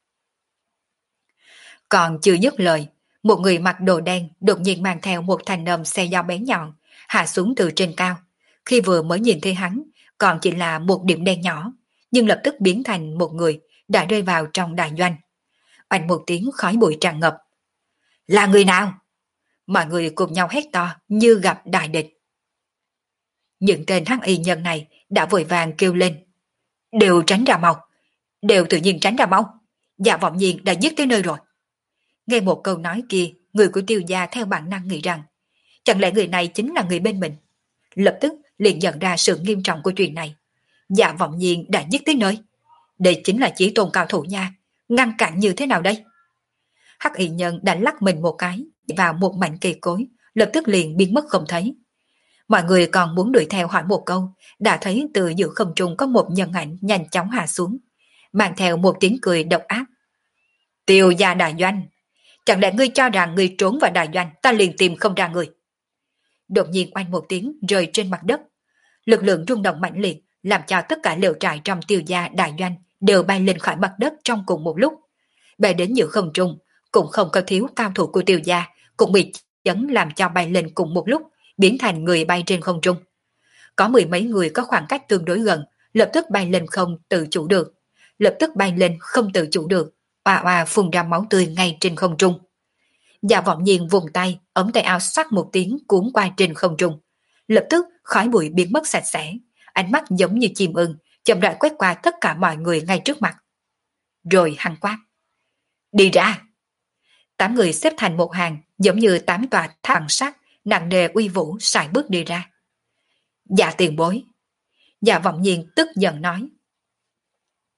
Còn chưa dứt lời, một người mặc đồ đen đột nhiên mang theo một thanh nâm xe dao bén nhọn, hạ xuống từ trên cao. Khi vừa mới nhìn thấy hắn, còn chỉ là một điểm đen nhỏ, nhưng lập tức biến thành một người đã rơi vào trong đại doanh. Oanh một tiếng khói bụi tràn ngập. Là người nào? Mọi người cùng nhau hét to như gặp đại địch. Những tên hắc y nhân này đã vội vàng kêu lên. Đều tránh ra mau, đều tự nhiên tránh ra mau. Dạ Vọng Nhiên đã giết tới nơi rồi. Nghe một câu nói kia, người của Tiêu gia theo bản năng nghĩ rằng chẳng lẽ người này chính là người bên mình. Lập tức liền nhận ra sự nghiêm trọng của chuyện này. Dạ Vọng Nhiên đã giết tới nơi. Đây chính là Chí Tôn cao thủ nha, ngăn cản như thế nào đây? Hắc y nhân đã lắc mình một cái vào một mảnh cây cối, lập tức liền biến mất không thấy. Mọi người còn muốn đuổi theo hỏi một câu, đã thấy từ giữa không trung có một nhân ảnh nhanh chóng hạ xuống, mang theo một tiếng cười độc ác. Tiêu gia đại doanh, chẳng lẽ ngươi cho rằng ngươi trốn vào đại doanh ta liền tìm không ra người? Đột nhiên oanh một tiếng rơi trên mặt đất, lực lượng rung động mạnh liệt làm cho tất cả lều trại trong Tiêu gia đại doanh đều bay lên khỏi mặt đất trong cùng một lúc. Bay đến giữa không trung, cũng không có thiếu cao thủ của Tiêu gia cũng bị chấn làm cho bay lên cùng một lúc, biến thành người bay trên không trung. Có mười mấy người có khoảng cách tương đối gần, lập tức bay lên không tự chủ được, lập tức bay lên không tự chủ được, oà oà phun ra máu tươi ngay trên không trung. Dạ Vọng Nhiên vùng tay, ống tay áo sắc một tiếng cuốn qua trên không trung, lập tức khói bụi biến mất sạch sẽ, ánh mắt giống như chim ưng, chậm rãi quét qua tất cả mọi người ngay trước mặt. Rồi hắn quát: đi ra! Tám người xếp thành một hàng, giống như tám tòa tháp bằng sắt, nặng nề uy vũ sải bước đi ra. Dạ tiền bối. Dạ Vọng Nhiên tức giận nói: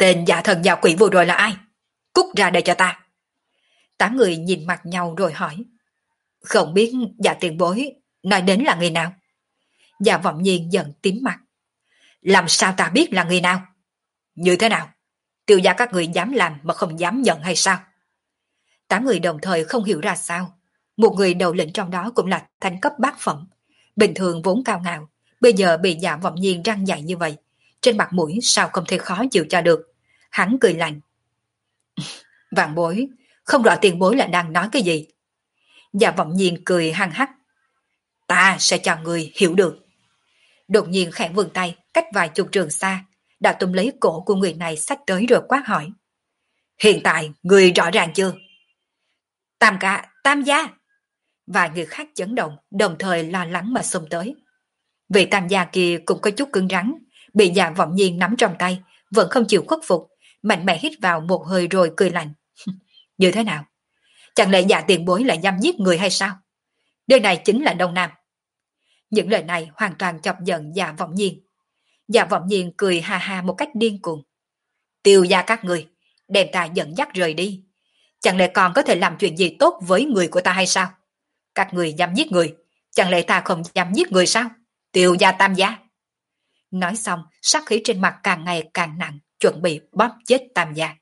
Tên giả thần giả quỷ vừa rồi là ai? Cút ra đây cho ta. Tám người nhìn mặt nhau rồi hỏi. Không biết giả tiền bối nói đến là người nào? Giả vọng nhiên giận tím mặt. Làm sao ta biết là người nào? Như thế nào? Tiêu gia các người dám làm mà không dám nhận hay sao? Tám người đồng thời không hiểu ra sao. Một người đầu lĩnh trong đó cũng là thanh cấp bát phẩm. Bình thường vốn cao ngạo, bây giờ bị Dạ Vọng Nhiên răng dạy như vậy. Trên mặt mũi sao không thể khó chịu cho được. Hắn cười lạnh. Vạn bối, không rõ tiền bối là đang nói cái gì. Dạ Vọng Nhiên cười hăng hắc. Ta sẽ cho người hiểu được. Đột nhiên khẽ vươn tay, cách vài chục trường xa, đã túm lấy cổ của người này xách tới rồi quát hỏi. Hiện tại, người rõ ràng chưa? Tam ca, tam gia. Vài người khác chấn động, đồng thời lo lắng mà xông tới. Vị tam gia kia cũng có chút cứng rắn, bị Dạ Vọng Nhiên nắm trong tay, vẫn không chịu khuất phục, mạnh mẽ hít vào một hơi rồi cười lạnh. Như thế nào? Chẳng lẽ Dạ tiền bối lại dám giết người hay sao? Nơi này chính là Đông Nam. Những lời này hoàn toàn chọc giận Dạ Vọng Nhiên. Dạ Vọng Nhiên cười ha ha một cách điên cuồng. Tiêu gia các người, đem ta dẫn dắt rời đi. Chẳng lẽ còn có thể làm chuyện gì tốt với người của ta hay sao? Các người dám giết người, chẳng lẽ ta không dám giết người sao? Tiêu gia tam gia. Nói xong, sát khí trên mặt càng ngày càng nặng, chuẩn bị bóp chết tam gia.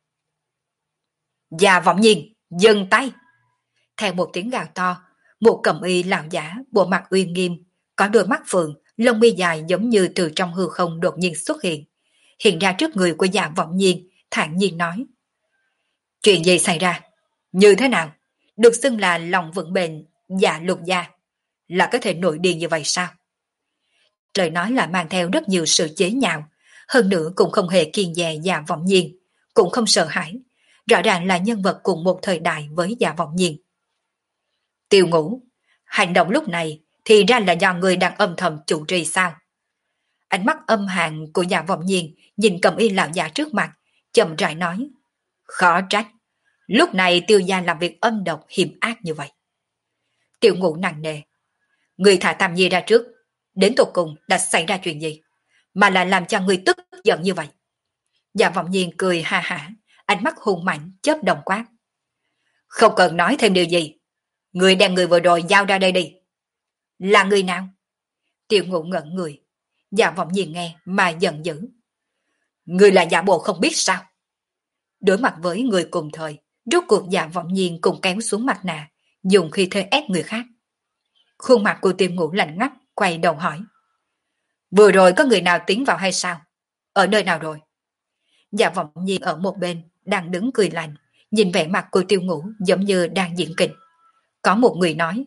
Dạ Vọng Nhiên, dừng tay. Theo một tiếng gào to, một cẩm y lão giả, bộ mặt uy nghiêm, có đôi mắt phượng, lông mi dài giống như từ trong hư không đột nhiên xuất hiện. Hiện ra trước người của Dạ Vọng Nhiên, thản nhiên nói. Chuyện gì xảy ra? Như thế nào? Được xưng là lòng vững bền, Dạ Lục gia. Là có thể nổi điên như vậy sao? Lời nói là mang theo rất nhiều sự chế nhạo, hơn nữa cũng không hề kiêng dè Dạ Vọng Nhiên, cũng không sợ hãi. Rõ ràng là nhân vật cùng một thời đại với Dạ Vọng Nhiên. Tiêu Ngũ, hành động lúc này thì ra là do người đang âm thầm chủ trì sao? Ánh mắt âm hàn của Dạ Vọng Nhiên nhìn cầm y lão già trước mặt, chậm rãi nói. Khó trách, lúc này Tiêu gia làm việc âm độc hiểm ác như vậy. Tiêu Ngũ nặng nề. Người thả Tam Nhi ra trước, đến tột cùng đã xảy ra chuyện gì? Mà lại làm cho người tức giận như vậy. Dạ Vọng Nhiên cười ha hả, ánh mắt hung mạnh chớp đồng quát. Không cần nói thêm điều gì. Người đem người vừa rồi giao ra đây đi. Là người nào? Tiêu Ngũ ngẩn người. Dạ Vọng Nhiên nghe mà giận dữ. Người là giả bộ không biết sao? Đối mặt với người cùng thời, rốt cuộc Dạ Vọng Nhiên cùng kéo xuống mặt nạ, dùng khi thế ép người khác. Khuôn mặt của Tiêu Ngũ lạnh ngắt, quay đầu hỏi. Vừa rồi có người nào tiến vào hay sao? Ở nơi nào rồi? Dạ Vọng Nhiên ở một bên, đang đứng cười lạnh, nhìn vẻ mặt của Tiêu Ngũ giống như đang diễn kịch. Có một người nói.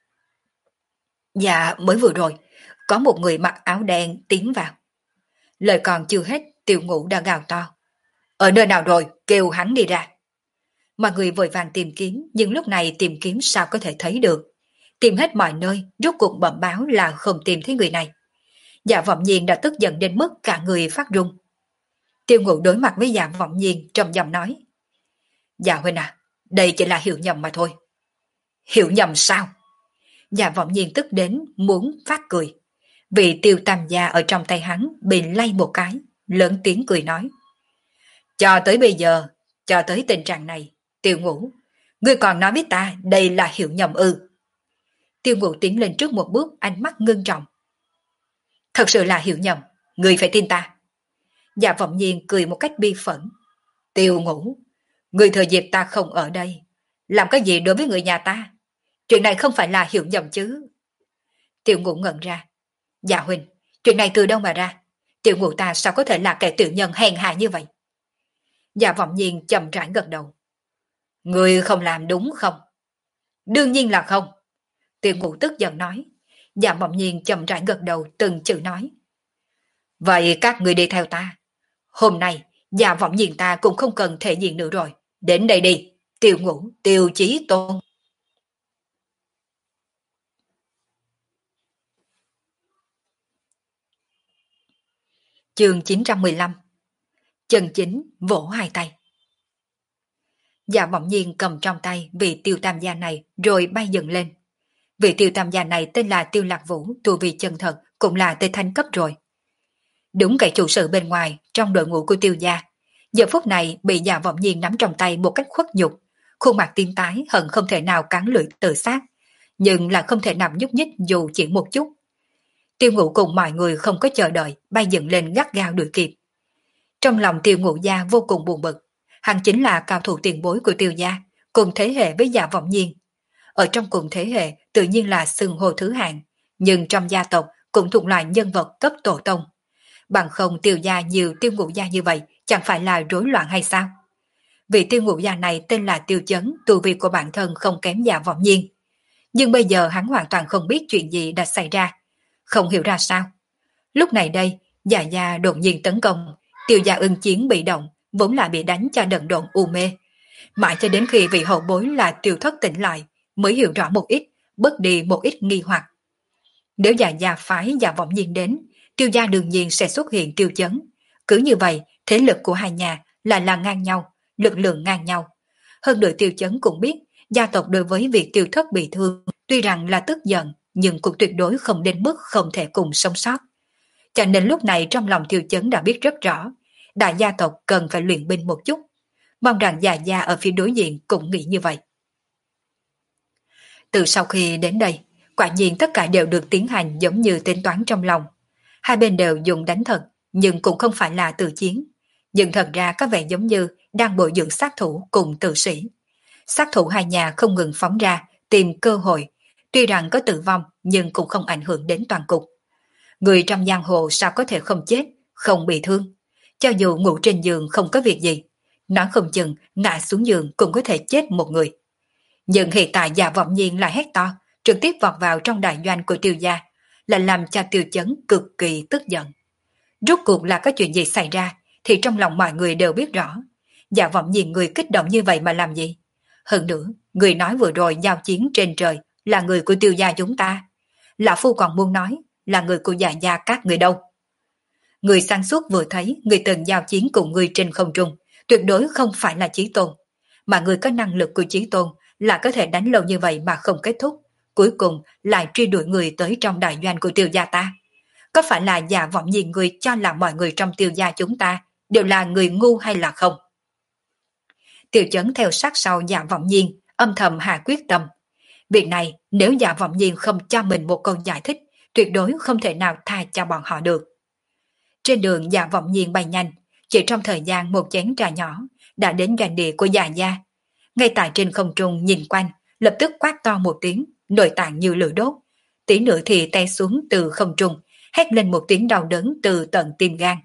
Dạ mới vừa rồi, có một người mặc áo đen tiến vào. Lời còn chưa hết, Tiêu Ngũ đã gào to. Ở nơi nào rồi, kêu hắn đi ra. Mọi người vội vàng tìm kiếm, nhưng lúc này tìm kiếm sao có thể thấy được. Tìm hết mọi nơi, rốt cuộc bẩm báo là không tìm thấy người này. Dạ Vọng Nhiên đã tức giận đến mức cả người phát run. Tiêu Ngũ đối mặt với Dạ Vọng Nhiên trầm giọng nói. Dạ huynh à, đây chỉ là hiểu nhầm mà thôi. Hiểu nhầm sao? Dạ Vọng Nhiên tức đến muốn phát cười. Vì Tiêu Tam gia ở trong tay hắn bị lay một cái, lớn tiếng cười nói. Cho tới bây giờ, cho tới tình trạng này, Tiêu Ngũ, ngươi còn nói với ta đây là hiểu nhầm ư? Tiêu Ngũ tiến lên trước một bước, ánh mắt ngưng trọng. Thật sự là hiểu nhầm, ngươi phải tin ta. Dạ Vọng Nhiên cười một cách bi phẫn. Tiêu Ngũ, ngươi thừa dịp ta không ở đây, làm cái gì đối với người nhà ta? Chuyện này không phải là hiểu nhầm chứ? Tiêu Ngũ ngẩn ra. Dạ huynh, chuyện này từ đâu mà ra? Tiêu Ngũ ta sao có thể là kẻ tiểu nhân hèn hạ như vậy? Dạ Vọng Nhiên chậm rãi gật đầu. Người không làm đúng không? Đương nhiên là không. Tiêu Ngũ tức giận nói. Dạ Vọng Nhiên chậm rãi gật đầu từng chữ nói. Vậy các người đi theo ta. Hôm nay, Dạ Vọng Nhiên ta cũng không cần thể diện nữa rồi. Đến đây đi, Tiêu Ngũ, Tiêu Chí Tôn. Chương chín trăm mười lăm. Chân chính vỗ hai tay. Dạ Vọng Nhiên cầm trong tay vị Tiêu Tam gia này rồi bay dần lên. Vị Tiêu Tam gia này tên là Tiêu Lạc Vũ, tu vi chân thật, cũng là tên thanh cấp rồi. Đúng kẻ chủ sự bên ngoài trong đội ngũ của Tiêu gia, Giờ phút này bị Dạ Vọng Nhiên nắm trong tay một cách khuất nhục, khuôn mặt tím tái hận không thể nào cắn lưỡi tự sát, nhưng là không thể nào nhúc nhích dù chỉ một chút. Tiêu Ngũ cùng mọi người không có chờ đợi, bay dựng lên gắt gao đuổi kịp. Trong lòng Tiêu Ngũ gia vô cùng buồn bực, hắn chính là cao thủ tiền bối của Tiêu gia, cùng thế hệ với Dạ Vọng Nhiên. Ở trong cùng thế hệ tự nhiên là xưng hô thứ hạng, nhưng trong gia tộc cũng thuộc loại nhân vật cấp tổ tông. Bằng không Tiêu gia nhiều Tiêu Ngũ gia như vậy, chẳng phải là rối loạn hay sao? Vị Tiêu Ngũ gia này tên là Tiêu Chấn, tu vi của bản thân không kém Dạ Vọng Nhiên. Nhưng bây giờ hắn hoàn toàn không biết chuyện gì đã xảy ra, không hiểu ra sao. Lúc này đây, Dạ gia đột nhiên tấn công, Tiêu gia ưng chiến bị động, vốn là bị đánh cho đần độn u mê. Mãi cho đến khi vị hậu bối là Tiêu Thất tỉnh lại, mới hiểu rõ một ít, bớt đi một ít nghi hoặc. Nếu Dạ gia phái Dạ Vọng Nhiên đến, Tiêu gia đương nhiên sẽ xuất hiện Tiêu Chấn. Cứ như vậy, thế lực của hai nhà là là ngang nhau, lực lượng ngang nhau. Hơn nữa Tiêu Chấn cũng biết, gia tộc đối với việc Tiêu Thất bị thương, tuy rằng là tức giận, nhưng cũng tuyệt đối không đến mức không thể cùng sống sót. Cho nên lúc này trong lòng Tiêu Chấn đã biết rất rõ, đại gia tộc cần phải luyện binh một chút. Mong rằng Dạ gia ở phía đối diện cũng nghĩ như vậy. Từ sau khi đến đây, quả nhiên tất cả đều được tiến hành giống như tính toán trong lòng. Hai bên đều dùng đánh thật, nhưng cũng không phải là tự chiến. Nhưng thật ra có vẻ giống như đang bồi dưỡng sát thủ cùng tử sĩ. Sát thủ hai nhà không ngừng phóng ra, tìm cơ hội. Tuy rằng có tử vong, nhưng cũng không ảnh hưởng đến toàn cục. Người trong giang hồ sao có thể không chết, không bị thương. Cho dù ngủ trên giường không có việc gì, nói không chừng ngã xuống giường cũng có thể chết một người. Nhưng hiện tại Dạ Vọng Nhiên lại hét to, trực tiếp vọt vào trong đại doanh của Tiêu gia, là làm cho Tiêu Chấn cực kỳ tức giận. Rốt cuộc là có chuyện gì xảy ra, thì trong lòng mọi người đều biết rõ. Dạ Vọng Nhiên người kích động như vậy mà làm gì? Hơn nữa, người nói vừa rồi giao chiến trên trời là người của Tiêu gia chúng ta. Lão Phu còn muốn nói là người của Dạ gia các người đâu. Người sáng suốt vừa thấy người từng giao chiến cùng người trên không trung, tuyệt đối không phải là Chí Tôn. Mà người có năng lực của Chí Tôn là có thể đánh lâu như vậy mà không kết thúc, cuối cùng lại truy đuổi người tới trong đại doanh của Tiêu gia ta. Có phải là Dạ Vọng Nhiên người cho là mọi người trong Tiêu gia chúng ta đều là người ngu hay là không? Tiêu Chấn theo sát sau Dạ Vọng Nhiên, âm thầm hạ quyết tâm. Việc này nếu Dạ Vọng Nhiên không cho mình một câu giải thích, tuyệt đối không thể nào tha cho bọn họ được. Trên đường Dạ Vọng Nhiên bay nhanh, chỉ trong thời gian một chén trà nhỏ, đã đến doanh địa của Dạ gia. Ngay tại trên không trung nhìn quanh, lập tức quát to một tiếng, nội tạng như lửa đốt. Tí nữa thì té xuống từ không trung, hét lên một tiếng đau đớn từ tận tim gan.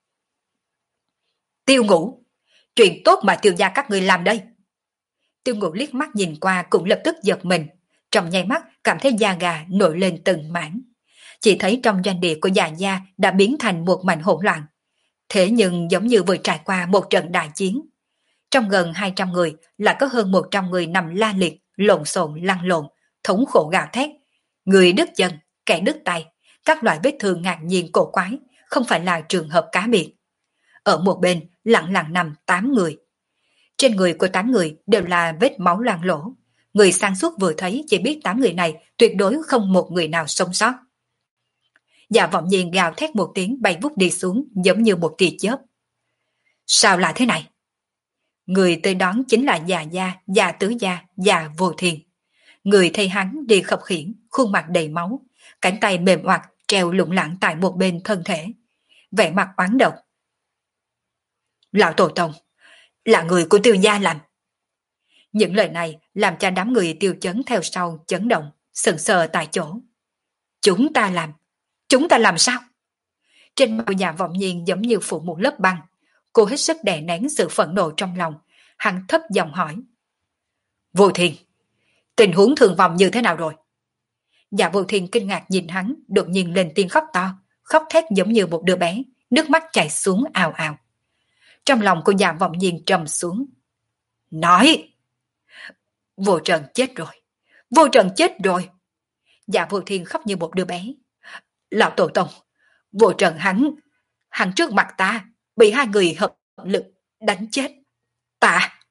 Tiêu Ngũ, chuyện tốt mà Tiêu gia các người làm đây. Tiêu Ngũ liếc mắt nhìn qua cũng lập tức giật mình, trong nháy mắt cảm thấy da gà nổi lên từng mảng. Chỉ thấy trong doanh địa của Dạ gia đã biến thành một mảnh hỗn loạn. Thế nhưng giống như vừa trải qua một trận đại chiến. Trong gần hai trăm người lại có hơn một trăm người nằm la liệt, lộn xộn lăn lộn, thống khổ gào thét. Người đứt chân, kẻ đứt tay, các loại vết thương ngạc nhiên cổ quái, không phải là trường hợp cá biệt. Ở một bên lặng lặng nằm tám người. Trên người của tám người đều là vết máu loang lỗ. Người sáng suốt vừa thấy chỉ biết tám người này tuyệt đối không một người nào sống sót. Dạ Vọng Nhiên gào thét một tiếng bay vút đi xuống giống như một tia chớp. Sao lại thế này? Người tới đón chính là Dạ gia, Dạ Tứ gia, Dạ Vô Thiên. Người thấy hắn đi khập khiễng, khuôn mặt đầy máu, cánh tay mềm oặt treo lủng lẳng tại một bên thân thể, vẻ mặt oán độc. Lão Tổ Tông, là người của Tiêu gia làm. Những lời này làm cho đám người Tiêu Chấn theo sau chấn động, sững sờ tại chỗ. Chúng ta làm, chúng ta làm sao? Trên mặt Dạ Vọng Nhiên giống như phủ một lớp băng, cô hết sức đè nén sự phẫn nộ trong lòng, hắn thấp giọng hỏi. Vô Thiên, tình huống thương vong như thế nào rồi? Dạ Vô Thiên kinh ngạc nhìn hắn, đột nhiên lên tiếng khóc to, khóc thét giống như một đứa bé, nước mắt chảy xuống ào ào. Trong lòng của Dạ Vọng Nhiên trầm xuống. Nói! Vô Trần chết rồi, Vô Trần chết rồi. Dạ Vô Thiên khóc như một đứa bé. Lão Tổ Tông, Vô Trần hắn, hắn trước mặt ta, bị hai người hợp lực đánh chết. Ta!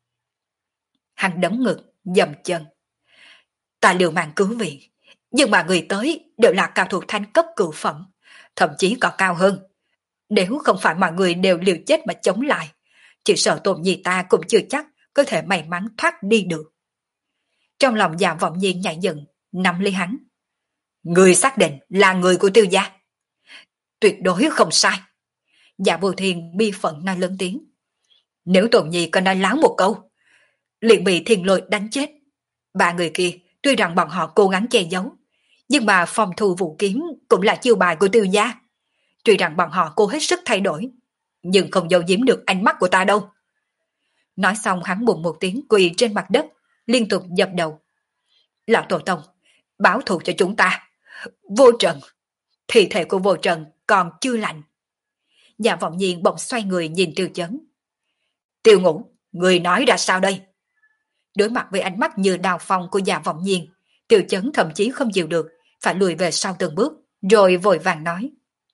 Hắn đấm ngực, dầm chân. Ta liều mạng cứu viện, nhưng mà người tới đều là cao thủ thánh cấp cửu phẩm, thậm chí còn cao hơn. Nếu không phải mọi người đều liều chết mà chống lại, chỉ sợ Tôn Nhi ta cũng chưa chắc có thể may mắn thoát đi được. Trong lòng Dạ Vọng Nhiên nhảy dựng, nắm lấy hắn. Người xác định là người của Tiêu gia? Tuyệt đối không sai. Dạ Vô Thiên bi phận nói lớn tiếng. Nếu Tôn Nhi có nói láo một câu, liền bị Thiên Lôi đánh chết. Ba người kia tuy rằng bọn họ cố gắng che giấu, nhưng mà phòng thu vũ kiếm cũng là chiêu bài của Tiêu gia. Tuy rằng bọn họ cố hết sức thay đổi, nhưng không giấu giếm được ánh mắt của ta đâu. Nói xong hắn bùng một tiếng quỳ trên mặt đất, liên tục dập đầu. Lão Tổ Tông, báo thù cho chúng ta. Vô Trần, thi thể của Vô Trần còn chưa lạnh. Dạ Vọng Nhiên bỗng xoay người nhìn Tiêu Chấn. Tiêu Ngũ, người nói ra sao đây? Đối mặt với ánh mắt như đào phong của Dạ Vọng Nhiên, Tiêu Chấn thậm chí không chịu được, phải lùi về sau từng bước, rồi vội vàng nói.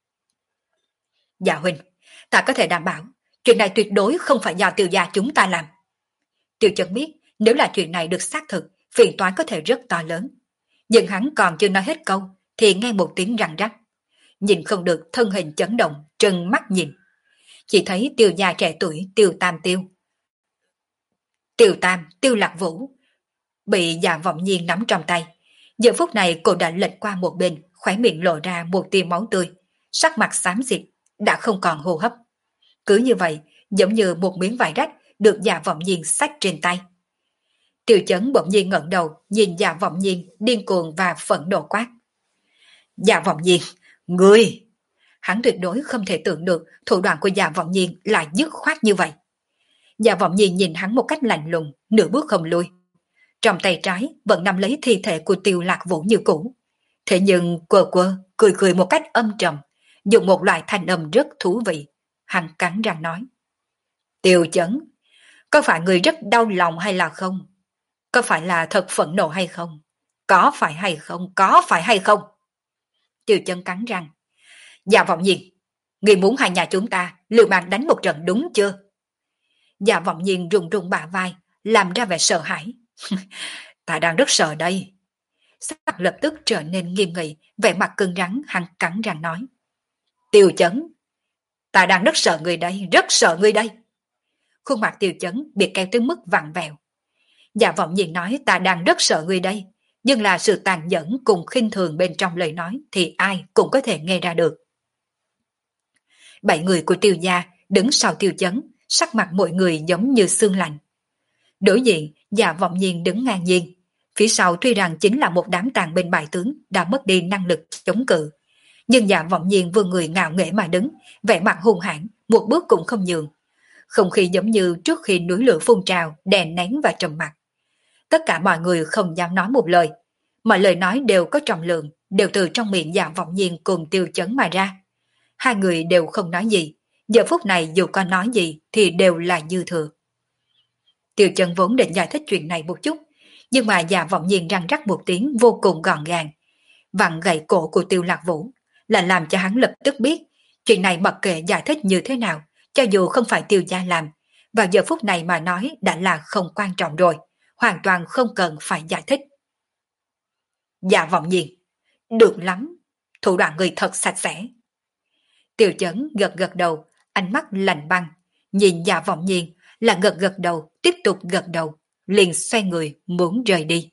Dạ huynh, ta có thể đảm bảo, chuyện này tuyệt đối không phải do Tiêu gia chúng ta làm. Tiêu Chấn biết, nếu là chuyện này được xác thực, phiền toái có thể rất to lớn. Nhưng hắn còn chưa nói hết câu, thì nghe một tiếng răng rắc. Nhìn không được thân hình chấn động, trừng mắt nhìn. Chỉ thấy Tiêu gia trẻ tuổi Tiêu Tam Tiêu. Tiêu Tam, Tiêu Lạc Vũ, bị Dạ Vọng Nhiên nắm trong tay. Giờ phút này cô đã lệch qua một bên, khóe miệng lộ ra một tia máu tươi, sắc mặt xám xịt, đã không còn hô hấp. Cứ như vậy, giống như một miếng vải rách được Dạ Vọng Nhiên xách trên tay. Tiêu Chấn bỗng nhiên ngẩng đầu, nhìn Dạ Vọng Nhiên điên cuồng và phẫn nộ quát. Dạ Vọng Nhiên, ngươi! Hắn tuyệt đối không thể tưởng được thủ đoạn của Dạ Vọng Nhiên lại dứt khoát như vậy. Dạ Vọng Nhiên nhìn hắn một cách lạnh lùng, nửa bước không lui. Trong tay trái vẫn nắm lấy thi thể của Tiêu Lạc Vũ như cũ. Thế nhưng quơ quơ, cười cười một cách âm trầm, dùng một loại thanh âm rất thú vị. Hắn cắn răng nói. Tiêu Chấn, có phải người rất đau lòng hay là không? Có phải là thật phẫn nộ hay không? Có phải hay không? Có phải hay không? Tiêu Chấn cắn răng. Dạ Vọng Nhiên, người muốn hai nhà chúng ta liều mạng đánh một trận đúng chưa? Dạ Vọng Nhiên rùng rùng bả vai, làm ra vẻ sợ hãi. Ta đang rất sợ đây. Sắc mặt lập tức trở nên nghiêm nghị, vẻ mặt cứng rắn, hắn cắn răng nói. Tiêu Chấn, ta đang rất sợ người đây, rất sợ người đây. Khuôn mặt Tiêu Chấn bị kéo tới mức vặn vẹo. Dạ Vọng Nhiên nói ta đang rất sợ người đây, nhưng là sự tàn nhẫn cùng khinh thường bên trong lời nói thì ai cũng có thể nghe ra được. Bảy người của Tiêu gia đứng sau Tiêu Chấn, sắc mặt mọi người giống như xương lạnh. Đối diện, Dạ Vọng Nhiên đứng ngang nhiên. Phía sau tuy rằng chính là một đám tàn binh bại tướng đã mất đi năng lực chống cự. Nhưng Dạ Vọng Nhiên vừa người ngạo nghễ mà đứng, vẻ mặt hung hãn, một bước cũng không nhường. Không khí giống như trước khi núi lửa phun trào, đè nén và trầm mặc. Tất cả mọi người không dám nói một lời. Mọi lời nói đều có trọng lượng, đều từ trong miệng Dạ Vọng Nhiên cùng Tiêu Chấn mà ra. Hai người đều không nói gì. Giờ phút này dù có nói gì thì đều là dư thừa. Tiêu Chấn vốn định giải thích chuyện này một chút, nhưng mà Dạ Vọng Nhiên răng rắc một tiếng vô cùng gọn gàng, vặn gãy cổ của Tiêu Lạc Vũ, là làm cho hắn lập tức biết chuyện này mặc kệ giải thích như thế nào, cho dù không phải Tiêu gia làm, vào giờ phút này mà nói đã là không quan trọng rồi, hoàn toàn không cần phải giải thích. Dạ Vọng Nhiên, được lắm, thủ đoạn người thật sạch sẽ. Tiêu Chấn gật gật đầu, ánh mắt lạnh băng, nhìn Dạ Vọng Nhiên là gật gật đầu, tiếp tục gật đầu, liền xoay người muốn rời đi.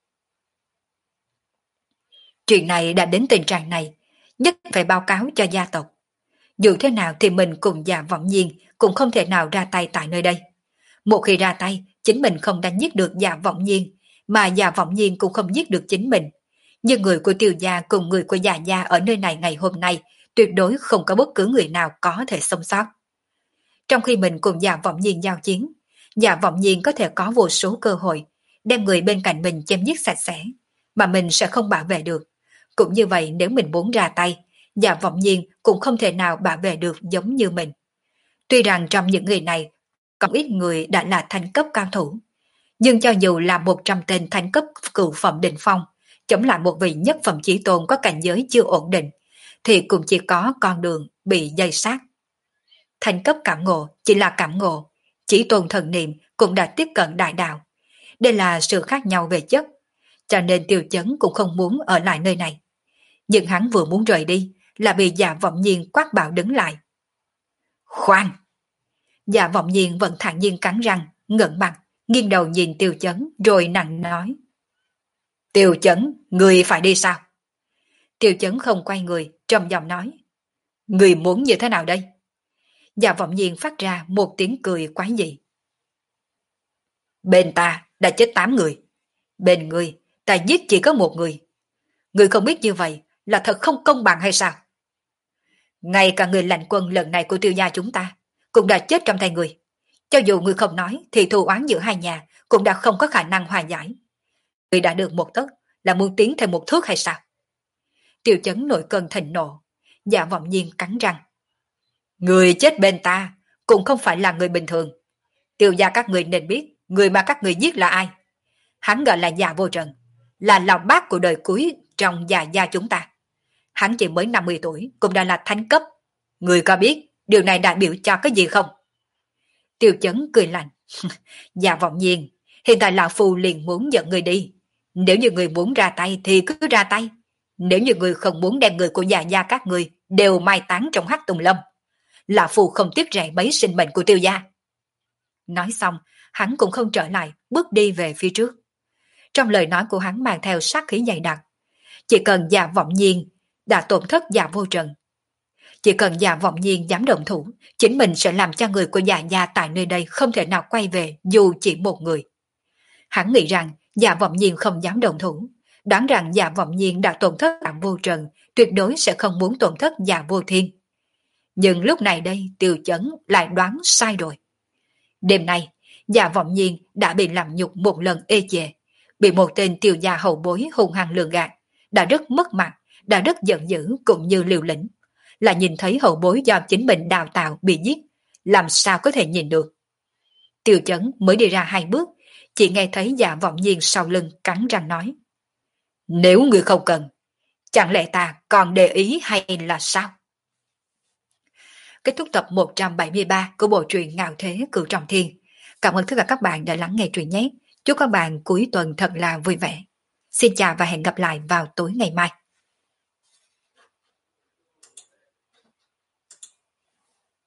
Chuyện này đã đến tình trạng này, nhất phải báo cáo cho gia tộc. Dù thế nào thì mình cùng Dạ Vọng Nhiên cũng không thể nào ra tay tại nơi đây. Một khi ra tay, chính mình không đánh giết được Dạ Vọng Nhiên, mà Dạ Vọng Nhiên cũng không giết được chính mình. Nhưng người của Tiêu gia cùng người của Dạ gia ở nơi này ngày hôm nay tuyệt đối không có bất cứ người nào có thể sống sót. Trong khi mình cùng Dạ Vọng Nhiên giao chiến, Dạ Vọng Nhiên có thể có vô số cơ hội đem người bên cạnh mình chém giết sạch sẽ, mà mình sẽ không bảo vệ được. Cũng như vậy nếu mình muốn ra tay, Dạ Vọng Nhiên cũng không thể nào bảo vệ được giống như mình. Tuy rằng trong những người này, có ít người đã là thánh cấp cao thủ, nhưng cho dù là một trăm tên thánh cấp cửu phẩm đỉnh phong, chống lại một vị nhất phẩm chí tôn có cảnh giới chưa ổn định, thì cũng chỉ có con đường bị dây sát. Thánh cấp cảm ngộ chỉ là cảm ngộ, chí tôn thần niệm cũng đã tiếp cận đại đạo. Đây là sự khác nhau về chất, cho nên Tiêu Chấn cũng không muốn ở lại nơi này. Nhưng hắn vừa muốn rời đi, là bị Dạ Vọng Nhiên quát bảo đứng lại. Khoan! Dạ Vọng Nhiên vẫn thản nhiên cắn răng, ngẩng mặt, nghiêng đầu nhìn Tiêu Chấn rồi nặng nói. Tiêu Chấn, người phải đi sao? Tiêu Chấn không quay người, trầm giọng nói. Người muốn như thế nào đây? Dạ Vọng Nhiên phát ra một tiếng cười quái dị. Bên ta đã chết tám người. Bên người, ta giết chỉ có một người. Người không biết như vậy là thật không công bằng hay sao? Ngay cả người lãnh quân lần này của Tiêu gia chúng ta cũng đã chết trong tay người. Cho dù người không nói thì thù oán giữa hai nhà cũng đã không có khả năng hòa giải. Người đã được một tấc là muốn tiến thêm một thước hay sao? Tiêu Chấn nổi cơn thịnh nộ. Dạ Vọng Nhiên cắn răng. Người chết bên ta cũng không phải là người bình thường. Tiêu gia các người nên biết người mà các người giết là ai. Hắn gọi là Dạ Vô Trần, là lão bác của đời cuối trong Dạ gia chúng ta. Hắn chỉ mới năm mươi tuổi cũng đã là thánh cấp. Người có biết điều này đại biểu cho cái gì không? Tiêu Chấn cười lạnh. Dạ Vọng Nhiên, hiện tại lão phu liền muốn dẫn người đi. Nếu như người muốn ra tay thì cứ ra tay. Nếu như người không muốn đem người của Dạ gia các người đều mai táng trong hắc tùng lâm, lão phu không tiếc rẻ mấy sinh mệnh của Tiêu gia. Nói xong, hắn cũng không trở lại, bước đi về phía trước. Trong lời nói của hắn mang theo sát khí dày đặc. Chỉ cần Dạ Vọng Nhiên đã tổn thất Dạ Vô Trần, chỉ cần Dạ Vọng Nhiên dám động thủ, chính mình sẽ làm cho người của Dạ gia tại nơi đây không thể nào quay về dù chỉ một người. Hắn nghĩ rằng Dạ Vọng Nhiên không dám động thủ, đoán rằng Dạ Vọng Nhiên đã tổn thất Dạ Vô Trần, tuyệt đối sẽ không muốn tổn thất Dạ Vô Thiên. Nhưng lúc này đây Tiêu Chấn lại đoán sai rồi. Đêm nay, Dạ Vọng Nhiên đã bị làm nhục một lần ê chề, bị một tên Tiêu gia hậu bối hung hăng lường gạt, đã rất mất mặt, đã rất giận dữ cũng như liều lĩnh. Là nhìn thấy hậu bối do chính mình đào tạo bị giết, làm sao có thể nhìn được. Tiêu Chấn mới đi ra hai bước, chỉ nghe thấy Dạ Vọng Nhiên sau lưng cắn răng nói. Nếu người không cần, chẳng lẽ ta còn để ý hay là sao? Kết thúc tập một trăm bảy mươi ba của bộ truyện Ngạo Thế Cửu Trọng Thiên. Cảm ơn tất cả các bạn đã lắng nghe truyện nhé. Chúc các bạn cuối tuần thật là vui vẻ. Xin chào và hẹn gặp lại vào tối ngày mai.